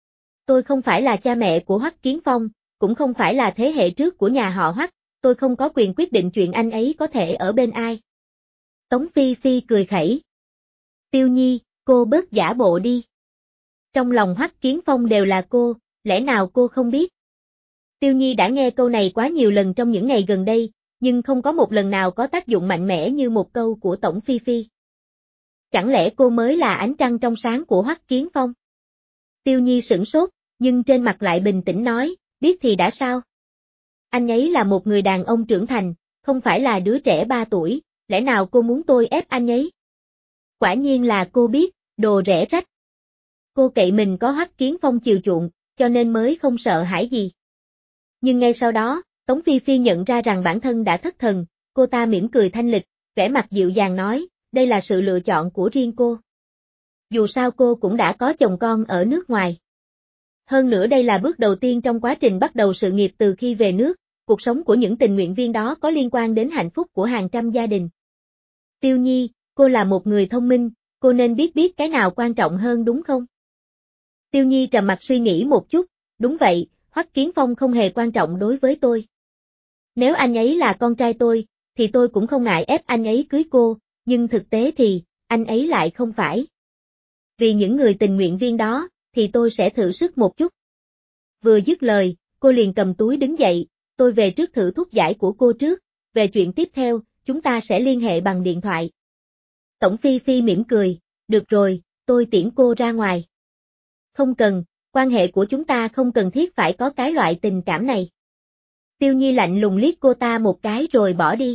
Tôi không phải là cha mẹ của Hoắc Kiến Phong, cũng không phải là thế hệ trước của nhà họ Hoắc, tôi không có quyền quyết định chuyện anh ấy có thể ở bên ai. Tống Phi Phi cười khẩy. Tiêu Nhi, cô bớt giả bộ đi. Trong lòng Hoắc Kiến Phong đều là cô, lẽ nào cô không biết? Tiêu Nhi đã nghe câu này quá nhiều lần trong những ngày gần đây, nhưng không có một lần nào có tác dụng mạnh mẽ như một câu của Tổng Phi Phi. Chẳng lẽ cô mới là ánh trăng trong sáng của Hoắc Kiến Phong? Tiêu Nhi sửng sốt, nhưng trên mặt lại bình tĩnh nói, biết thì đã sao? Anh ấy là một người đàn ông trưởng thành, không phải là đứa trẻ 3 tuổi, lẽ nào cô muốn tôi ép anh ấy? Quả nhiên là cô biết, đồ rẻ rách. Cô cậy mình có Hoắc Kiến Phong chiều chuộng, cho nên mới không sợ hãi gì. Nhưng ngay sau đó, Tống Phi Phi nhận ra rằng bản thân đã thất thần, cô ta mỉm cười thanh lịch, vẻ mặt dịu dàng nói, đây là sự lựa chọn của riêng cô. Dù sao cô cũng đã có chồng con ở nước ngoài. Hơn nữa đây là bước đầu tiên trong quá trình bắt đầu sự nghiệp từ khi về nước, cuộc sống của những tình nguyện viên đó có liên quan đến hạnh phúc của hàng trăm gia đình. Tiêu Nhi, cô là một người thông minh, cô nên biết cái nào quan trọng hơn đúng không? Tiêu Nhi trầm mặt suy nghĩ một chút, đúng vậy, Hoắc Kiến Phong không hề quan trọng đối với tôi. Nếu anh ấy là con trai tôi, thì tôi cũng không ngại ép anh ấy cưới cô, nhưng thực tế thì, anh ấy lại không phải. Vì những người tình nguyện viên đó, thì tôi sẽ thử sức một chút. Vừa dứt lời, cô liền cầm túi đứng dậy, tôi về trước thử thuốc giải của cô trước, về chuyện tiếp theo, chúng ta sẽ liên hệ bằng điện thoại. Tổng Phi Phi mỉm cười, được rồi, tôi tiễn cô ra ngoài. Không cần, quan hệ của chúng ta không cần thiết phải có cái loại tình cảm này. Tiêu Nhi lạnh lùng liếc cô ta một cái rồi bỏ đi.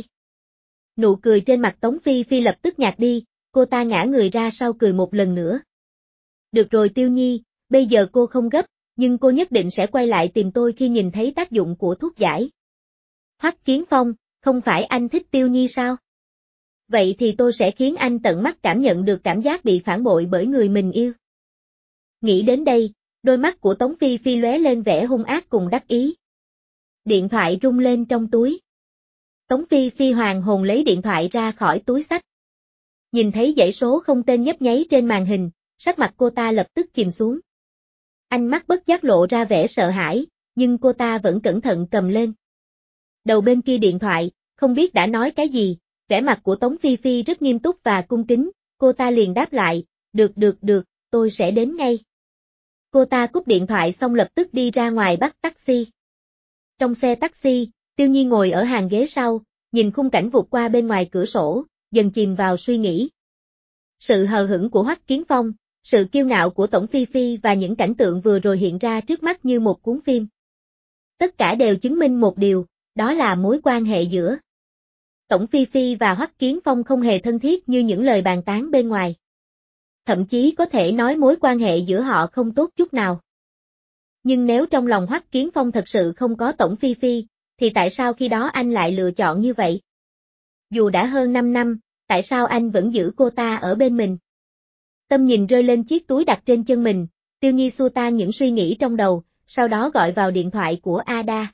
Nụ cười trên mặt Tống Phi Phi lập tức nhạt đi, cô ta ngã người ra sau cười một lần nữa. Được rồi Tiêu Nhi, bây giờ cô không gấp, nhưng cô nhất định sẽ quay lại tìm tôi khi nhìn thấy tác dụng của thuốc giải. Hoắc Kiến Phong, không phải anh thích Tiêu Nhi sao? Vậy thì tôi sẽ khiến anh tận mắt cảm nhận được cảm giác bị phản bội bởi người mình yêu. Nghĩ đến đây, đôi mắt của Tống Phi Phi lóe lên vẻ hung ác cùng đắc ý. Điện thoại rung lên trong túi. Tống Phi Phi hoàng hồn lấy điện thoại ra khỏi túi xách. Nhìn thấy dãy số không tên nhấp nháy trên màn hình, sắc mặt cô ta lập tức chìm xuống. Ánh mắt bất giác lộ ra vẻ sợ hãi, nhưng cô ta vẫn cẩn thận cầm lên. Đầu bên kia điện thoại, không biết đã nói cái gì, vẻ mặt của Tống Phi Phi rất nghiêm túc và cung kính, cô ta liền đáp lại, được, tôi sẽ đến ngay. Cô ta cúp điện thoại xong lập tức đi ra ngoài bắt taxi. Trong xe taxi, Tiêu Nhi ngồi ở hàng ghế sau, nhìn khung cảnh vụt qua bên ngoài cửa sổ, dần chìm vào suy nghĩ. Sự hờ hững của Hoắc Kiến Phong, sự kiêu ngạo của Tổng Phi Phi và những cảnh tượng vừa rồi hiện ra trước mắt như một cuốn phim. Tất cả đều chứng minh một điều, đó là mối quan hệ giữa Tổng Phi Phi và Hoắc Kiến Phong không hề thân thiết như những lời bàn tán bên ngoài. Thậm chí có thể nói mối quan hệ giữa họ không tốt chút nào. Nhưng nếu trong lòng Hoắc Kiến Phong thật sự không có Tổng Phi Phi, thì tại sao khi đó anh lại lựa chọn như vậy? Dù đã hơn 5 năm, tại sao anh vẫn giữ cô ta ở bên mình? Tâm nhìn rơi lên chiếc túi đặt trên chân mình, Tiêu Nhi xua tan những suy nghĩ trong đầu, sau đó gọi vào điện thoại của Ada.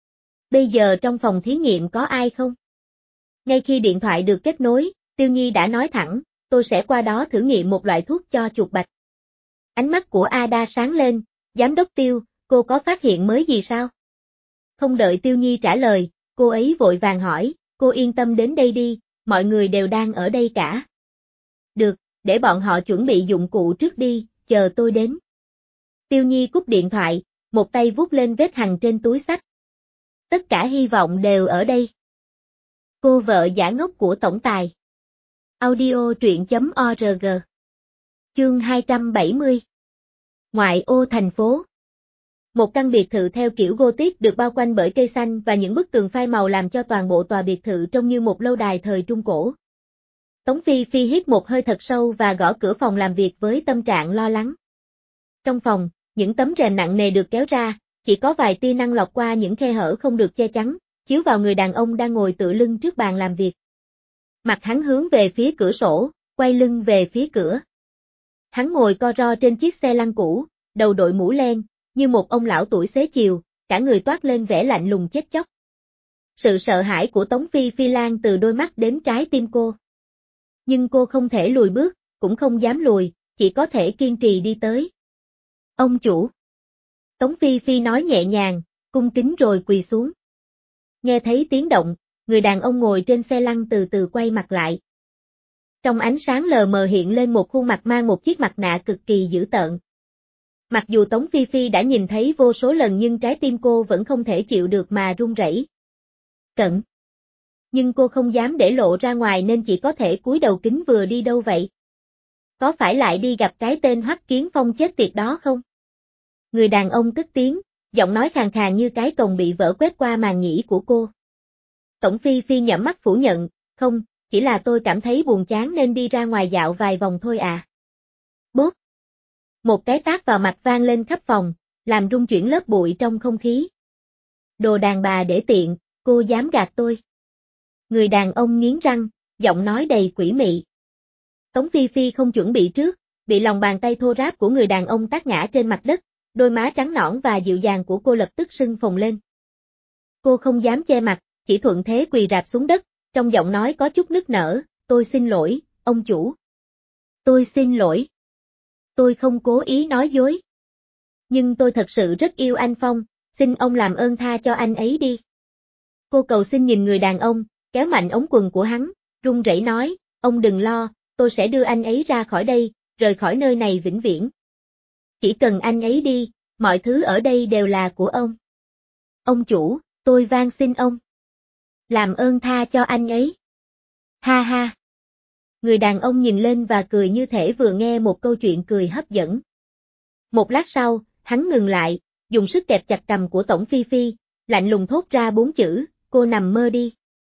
Bây giờ trong phòng thí nghiệm có ai không? Ngay khi điện thoại được kết nối, Tiêu Nhi đã nói thẳng, tôi sẽ qua đó thử nghiệm một loại thuốc cho chuột bạch. Ánh mắt của Ada sáng lên, giám đốc Tiêu, cô có phát hiện mới gì sao? Không đợi Tiêu Nhi trả lời, cô ấy vội vàng hỏi, cô yên tâm đến đây đi, mọi người đều đang ở đây cả. Được, để bọn họ chuẩn bị dụng cụ trước đi, chờ tôi đến. Tiêu Nhi cúp điện thoại, một tay vuốt lên vết hằn trên túi xách. Tất cả hy vọng đều ở đây. Cô vợ giả ngốc của tổng tài. Audio truyện.org. Chương 270. Ngoại ô thành phố. Một căn biệt thự theo kiểu Gothic được bao quanh bởi cây xanh và những bức tường phai màu làm cho toàn bộ tòa biệt thự trông như một lâu đài thời Trung Cổ. Tống Phi Phi hít một hơi thật sâu và gõ cửa phòng làm việc với tâm trạng lo lắng. Trong phòng, những tấm rèm nặng nề được kéo ra, chỉ có vài tia năng lọt qua những khe hở không được che chắn, chiếu vào người đàn ông đang ngồi tựa lưng trước bàn làm việc. Mặt hắn hướng về phía cửa sổ, quay lưng về phía cửa. Hắn ngồi co ro trên chiếc xe lăn cũ, đầu đội mũ len, như một ông lão tuổi xế chiều, cả người toát lên vẻ lạnh lùng chết chóc. Sự sợ hãi của Tống Phi Phi lan từ đôi mắt đến trái tim cô. Nhưng cô không thể lùi bước, cũng không dám lùi, chỉ có thể kiên trì đi tới. Ông chủ. Tống Phi Phi nói nhẹ nhàng, cung kính rồi quỳ xuống. Nghe thấy tiếng động, người đàn ông ngồi trên xe lăn từ từ quay mặt lại. Trong ánh sáng lờ mờ hiện lên một khuôn mặt mang một chiếc mặt nạ cực kỳ dữ tợn. Mặc dù Tống Phi Phi đã nhìn thấy vô số lần nhưng trái tim cô vẫn không thể chịu được mà run rẩy. Cẩn. Nhưng cô không dám để lộ ra ngoài nên chỉ có thể cúi đầu kính vừa đi đâu vậy? Có phải lại đi gặp cái tên Hoắc Kiến Phong chết tiệt đó không? Người đàn ông cất tiếng, giọng nói khàn khàn như cái còng bị vỡ quét qua màng nhĩ của cô. Tống Phi Phi nhắm mắt phủ nhận, không, chỉ là tôi cảm thấy buồn chán nên đi ra ngoài dạo vài vòng thôi à. Bốp. Một cái tát vào mặt vang lên khắp phòng, làm rung chuyển lớp bụi trong không khí. Đồ đàn bà để tiện, cô dám gạt tôi. Người đàn ông nghiến răng, giọng nói đầy quỷ mị. Tống Phi Phi không chuẩn bị trước, bị lòng bàn tay thô ráp của người đàn ông tát ngã trên mặt đất, đôi má trắng nõn và dịu dàng của cô lập tức sưng phồng lên. Cô không dám che mặt, chỉ thuận thế quỳ rạp xuống đất, trong giọng nói có chút nức nở, tôi xin lỗi, ông chủ. Tôi xin lỗi. Tôi không cố ý nói dối. Nhưng tôi thật sự rất yêu anh Phong, xin ông làm ơn tha cho anh ấy đi. Cô cầu xin nhìn người đàn ông, kéo mạnh ống quần của hắn, run rẩy nói, ông đừng lo, tôi sẽ đưa anh ấy ra khỏi đây, rời khỏi nơi này vĩnh viễn. Chỉ cần anh ấy đi, mọi thứ ở đây đều là của ông. Ông chủ, tôi van xin ông. Làm ơn tha cho anh ấy. Ha ha. Người đàn ông nhìn lên và cười như thể vừa nghe một câu chuyện cười hấp dẫn. Một lát sau, hắn ngừng lại, dùng sức kẹp chặt cằm của Tống Phi Phi, lạnh lùng thốt ra 4 chữ, cô nằm mơ đi.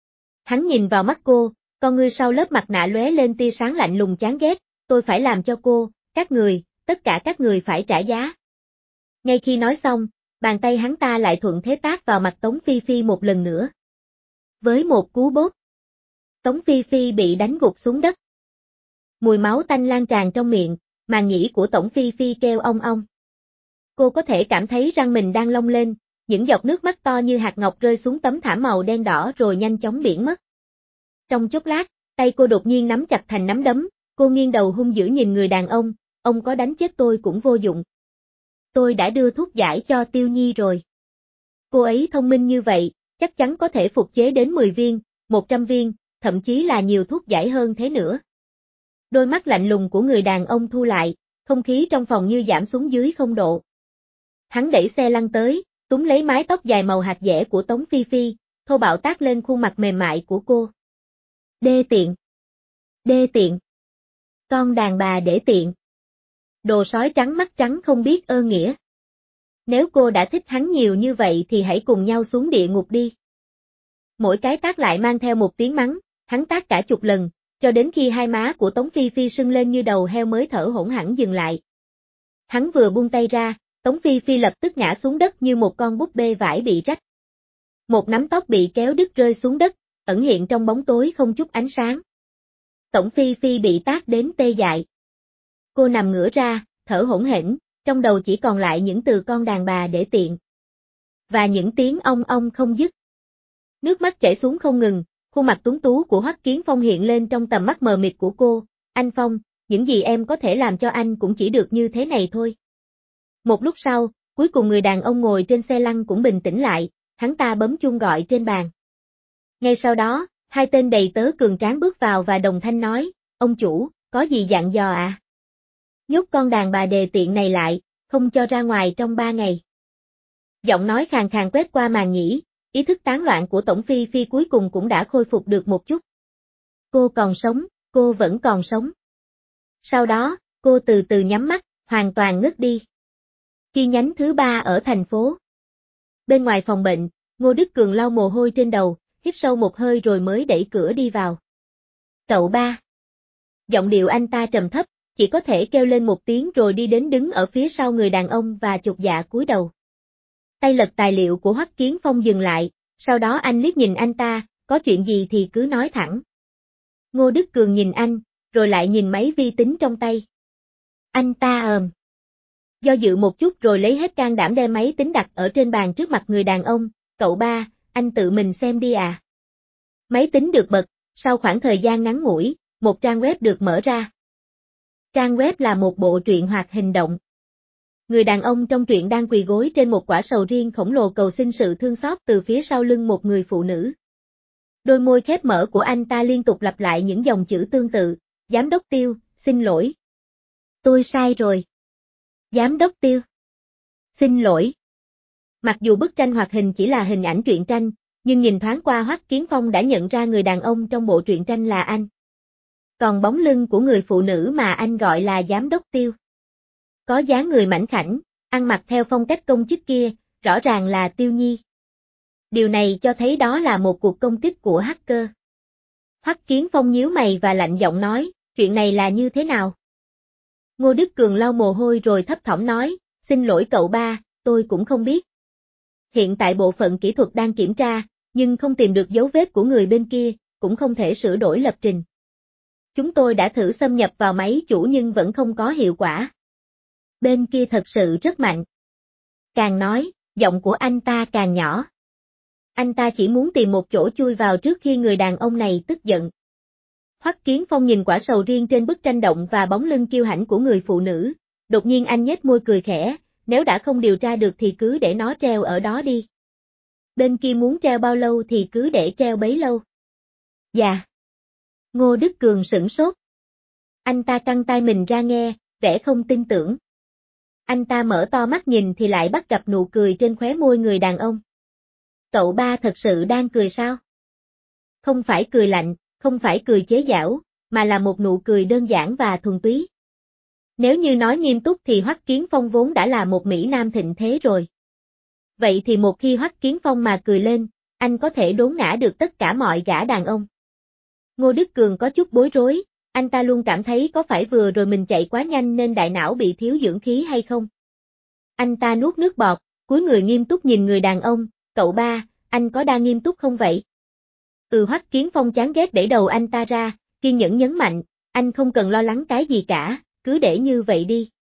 Hắn nhìn vào mắt cô, con ngươi sau lớp mặt nạ lóe lên tia sáng lạnh lùng chán ghét, tôi phải làm cho cô, các người, tất cả các người phải trả giá. Ngay khi nói xong, bàn tay hắn ta lại thuận thế tát vào mặt Tống Phi Phi một lần nữa. Với một cú bóp, Tống Phi Phi bị đánh gục xuống đất. Mùi máu tanh lan tràn trong miệng, màng nhĩ của Tống Phi Phi kêu ong ong. Cô có thể cảm thấy răng mình đang long lên, những giọt nước mắt to như hạt ngọc rơi xuống tấm thảm màu đen đỏ rồi nhanh chóng biến mất. Trong chốc lát, tay cô đột nhiên nắm chặt thành nắm đấm, cô nghiêng đầu hung dữ nhìn người đàn ông có đánh chết tôi cũng vô dụng. Tôi đã đưa thuốc giải cho Tiêu Nhi rồi. Cô ấy thông minh như vậy, chắc chắn có thể phục chế đến 10 viên, 100 viên, thậm chí là nhiều thuốc giải hơn thế nữa. Đôi mắt lạnh lùng của người đàn ông thu lại, không khí trong phòng như giảm xuống dưới 0 độ. Hắn đẩy xe lăn tới, túm lấy mái tóc dài màu hạt dẻ của Tống Phi Phi, thô bạo tát lên khuôn mặt mềm mại của cô. Đê tiện. Đê tiện. Con đàn bà để tiện. Đồ sói trắng mắt trắng không biết ơn nghĩa. Nếu cô đã thích hắn nhiều như vậy thì hãy cùng nhau xuống địa ngục đi. Mỗi cái tát lại mang theo một tiếng mắng, hắn tát cả chục lần, cho đến khi hai má của Tống Phi Phi sưng lên như đầu heo mới thở hổn hển dừng lại. Hắn vừa buông tay ra, Tống Phi Phi lập tức ngã xuống đất như một con búp bê vải bị rách. Một nắm tóc bị kéo đứt rơi xuống đất, ẩn hiện trong bóng tối không chút ánh sáng. Tống Phi Phi bị tát đến tê dại. Cô nằm ngửa ra, thở hổn hển, trong đầu chỉ còn lại những từ con đàn bà để tiện. Và những tiếng ong ong không dứt. Nước mắt chảy xuống không ngừng, khuôn mặt tuấn tú của Hoắc Kiến Phong hiện lên trong tầm mắt mờ mịt của cô. Anh Phong, những gì em có thể làm cho anh cũng chỉ được như thế này thôi. Một lúc sau, cuối cùng người đàn ông ngồi trên xe lăn cũng bình tĩnh lại, hắn ta bấm chuông gọi trên bàn. Ngay sau đó, hai tên đầy tớ cường tráng bước vào và đồng thanh nói, ông chủ, có gì dặn dò à? Nhốt con đàn bà đề tiện này lại, không cho ra ngoài trong 3 ngày. Giọng nói khàn khàn quét qua màn nhĩ, ý thức tán loạn của Tống Phi Phi cuối cùng cũng đã khôi phục được một chút. Cô còn sống, cô vẫn còn sống. Sau đó, cô từ từ nhắm mắt, hoàn toàn ngất đi. Chi nhánh thứ 3 ở thành phố. Bên ngoài phòng bệnh, Ngô Đức Cường lau mồ hôi trên đầu, hít sâu một hơi rồi mới đẩy cửa đi vào. Cậu ba. Giọng điệu anh ta trầm thấp, chỉ có thể kêu lên một tiếng rồi đi đến đứng ở phía sau người đàn ông và chột dạ cúi đầu. Tay lật tài liệu của Hoắc Kiến Phong dừng lại, sau đó anh liếc nhìn anh ta, có chuyện gì thì cứ nói thẳng. Ngô Đức Cường nhìn anh, rồi lại nhìn máy vi tính trong tay. Anh ta do dự một chút rồi lấy hết can đảm đem máy tính đặt ở trên bàn trước mặt người đàn ông, cậu ba, anh tự mình xem đi à. Máy tính được bật, sau khoảng thời gian ngắn ngủi, một trang web được mở ra. Trang web là một bộ truyện hoạt hình động. Người đàn ông trong truyện đang quỳ gối trên một quả sầu riêng khổng lồ cầu xin sự thương xót từ phía sau lưng một người phụ nữ. Đôi môi khép mở của anh ta liên tục lặp lại những dòng chữ tương tự, Giám đốc Tiêu, xin lỗi. Tôi sai rồi. Giám đốc Tiêu. Xin lỗi. Mặc dù bức tranh hoạt hình chỉ là hình ảnh truyện tranh, nhưng nhìn thoáng qua Hoắc Kiến Phong đã nhận ra người đàn ông trong bộ truyện tranh là anh. Còn bóng lưng của người phụ nữ mà anh gọi là Giám đốc Tiêu. Có dáng người mảnh khảnh, ăn mặc theo phong cách công chức kia, rõ ràng là Tiêu Nhi. Điều này cho thấy đó là một cuộc công kích của hacker. Hoắc Kiến Phong nhíu mày và lạnh giọng nói, chuyện này là như thế nào? Ngô Đức Cường lau mồ hôi rồi thấp thỏm nói, xin lỗi cậu ba, tôi cũng không biết. Hiện tại bộ phận kỹ thuật đang kiểm tra, nhưng không tìm được dấu vết của người bên kia, cũng không thể sửa đổi lập trình. Chúng tôi đã thử xâm nhập vào máy chủ nhưng vẫn không có hiệu quả. Bên kia thật sự rất mạnh. Càng nói, giọng của anh ta càng nhỏ. Anh ta chỉ muốn tìm một chỗ chui vào trước khi người đàn ông này tức giận. Hoắc Kiến Phong nhìn quả sầu riêng trên bức tranh động và bóng lưng kiêu hãnh của người phụ nữ, đột nhiên anh nhếch môi cười khẽ, nếu đã không điều tra được thì cứ để nó treo ở đó đi. Bên kia muốn treo bao lâu thì cứ để treo bấy lâu. Dạ. Ngô Đức Cường sửng sốt. Anh ta căng tai mình ra nghe, vẻ không tin tưởng. Anh ta mở to mắt nhìn thì lại bắt gặp nụ cười trên khóe môi người đàn ông. Cậu ba thật sự đang cười sao? Không phải cười lạnh, không phải cười chế giễu, mà là một nụ cười đơn giản và thuần túy. Nếu như nói nghiêm túc thì Hoắc Kiến Phong vốn đã là một Mỹ Nam thịnh thế rồi. Vậy thì một khi Hoắc Kiến Phong mà cười lên, anh có thể đốn ngã được tất cả mọi gã đàn ông. Ngô Đức Cường có chút bối rối, anh ta luôn cảm thấy có phải vừa rồi mình chạy quá nhanh nên đại não bị thiếu dưỡng khí hay không? Anh ta nuốt nước bọt, cúi người nghiêm túc nhìn người đàn ông, cậu ba, anh có đang nghiêm túc không vậy? Hoắc Kiến Phong chán ghét đẩy đầu anh ta ra, kiên nhẫn nhấn mạnh, anh không cần lo lắng cái gì cả, cứ để như vậy đi.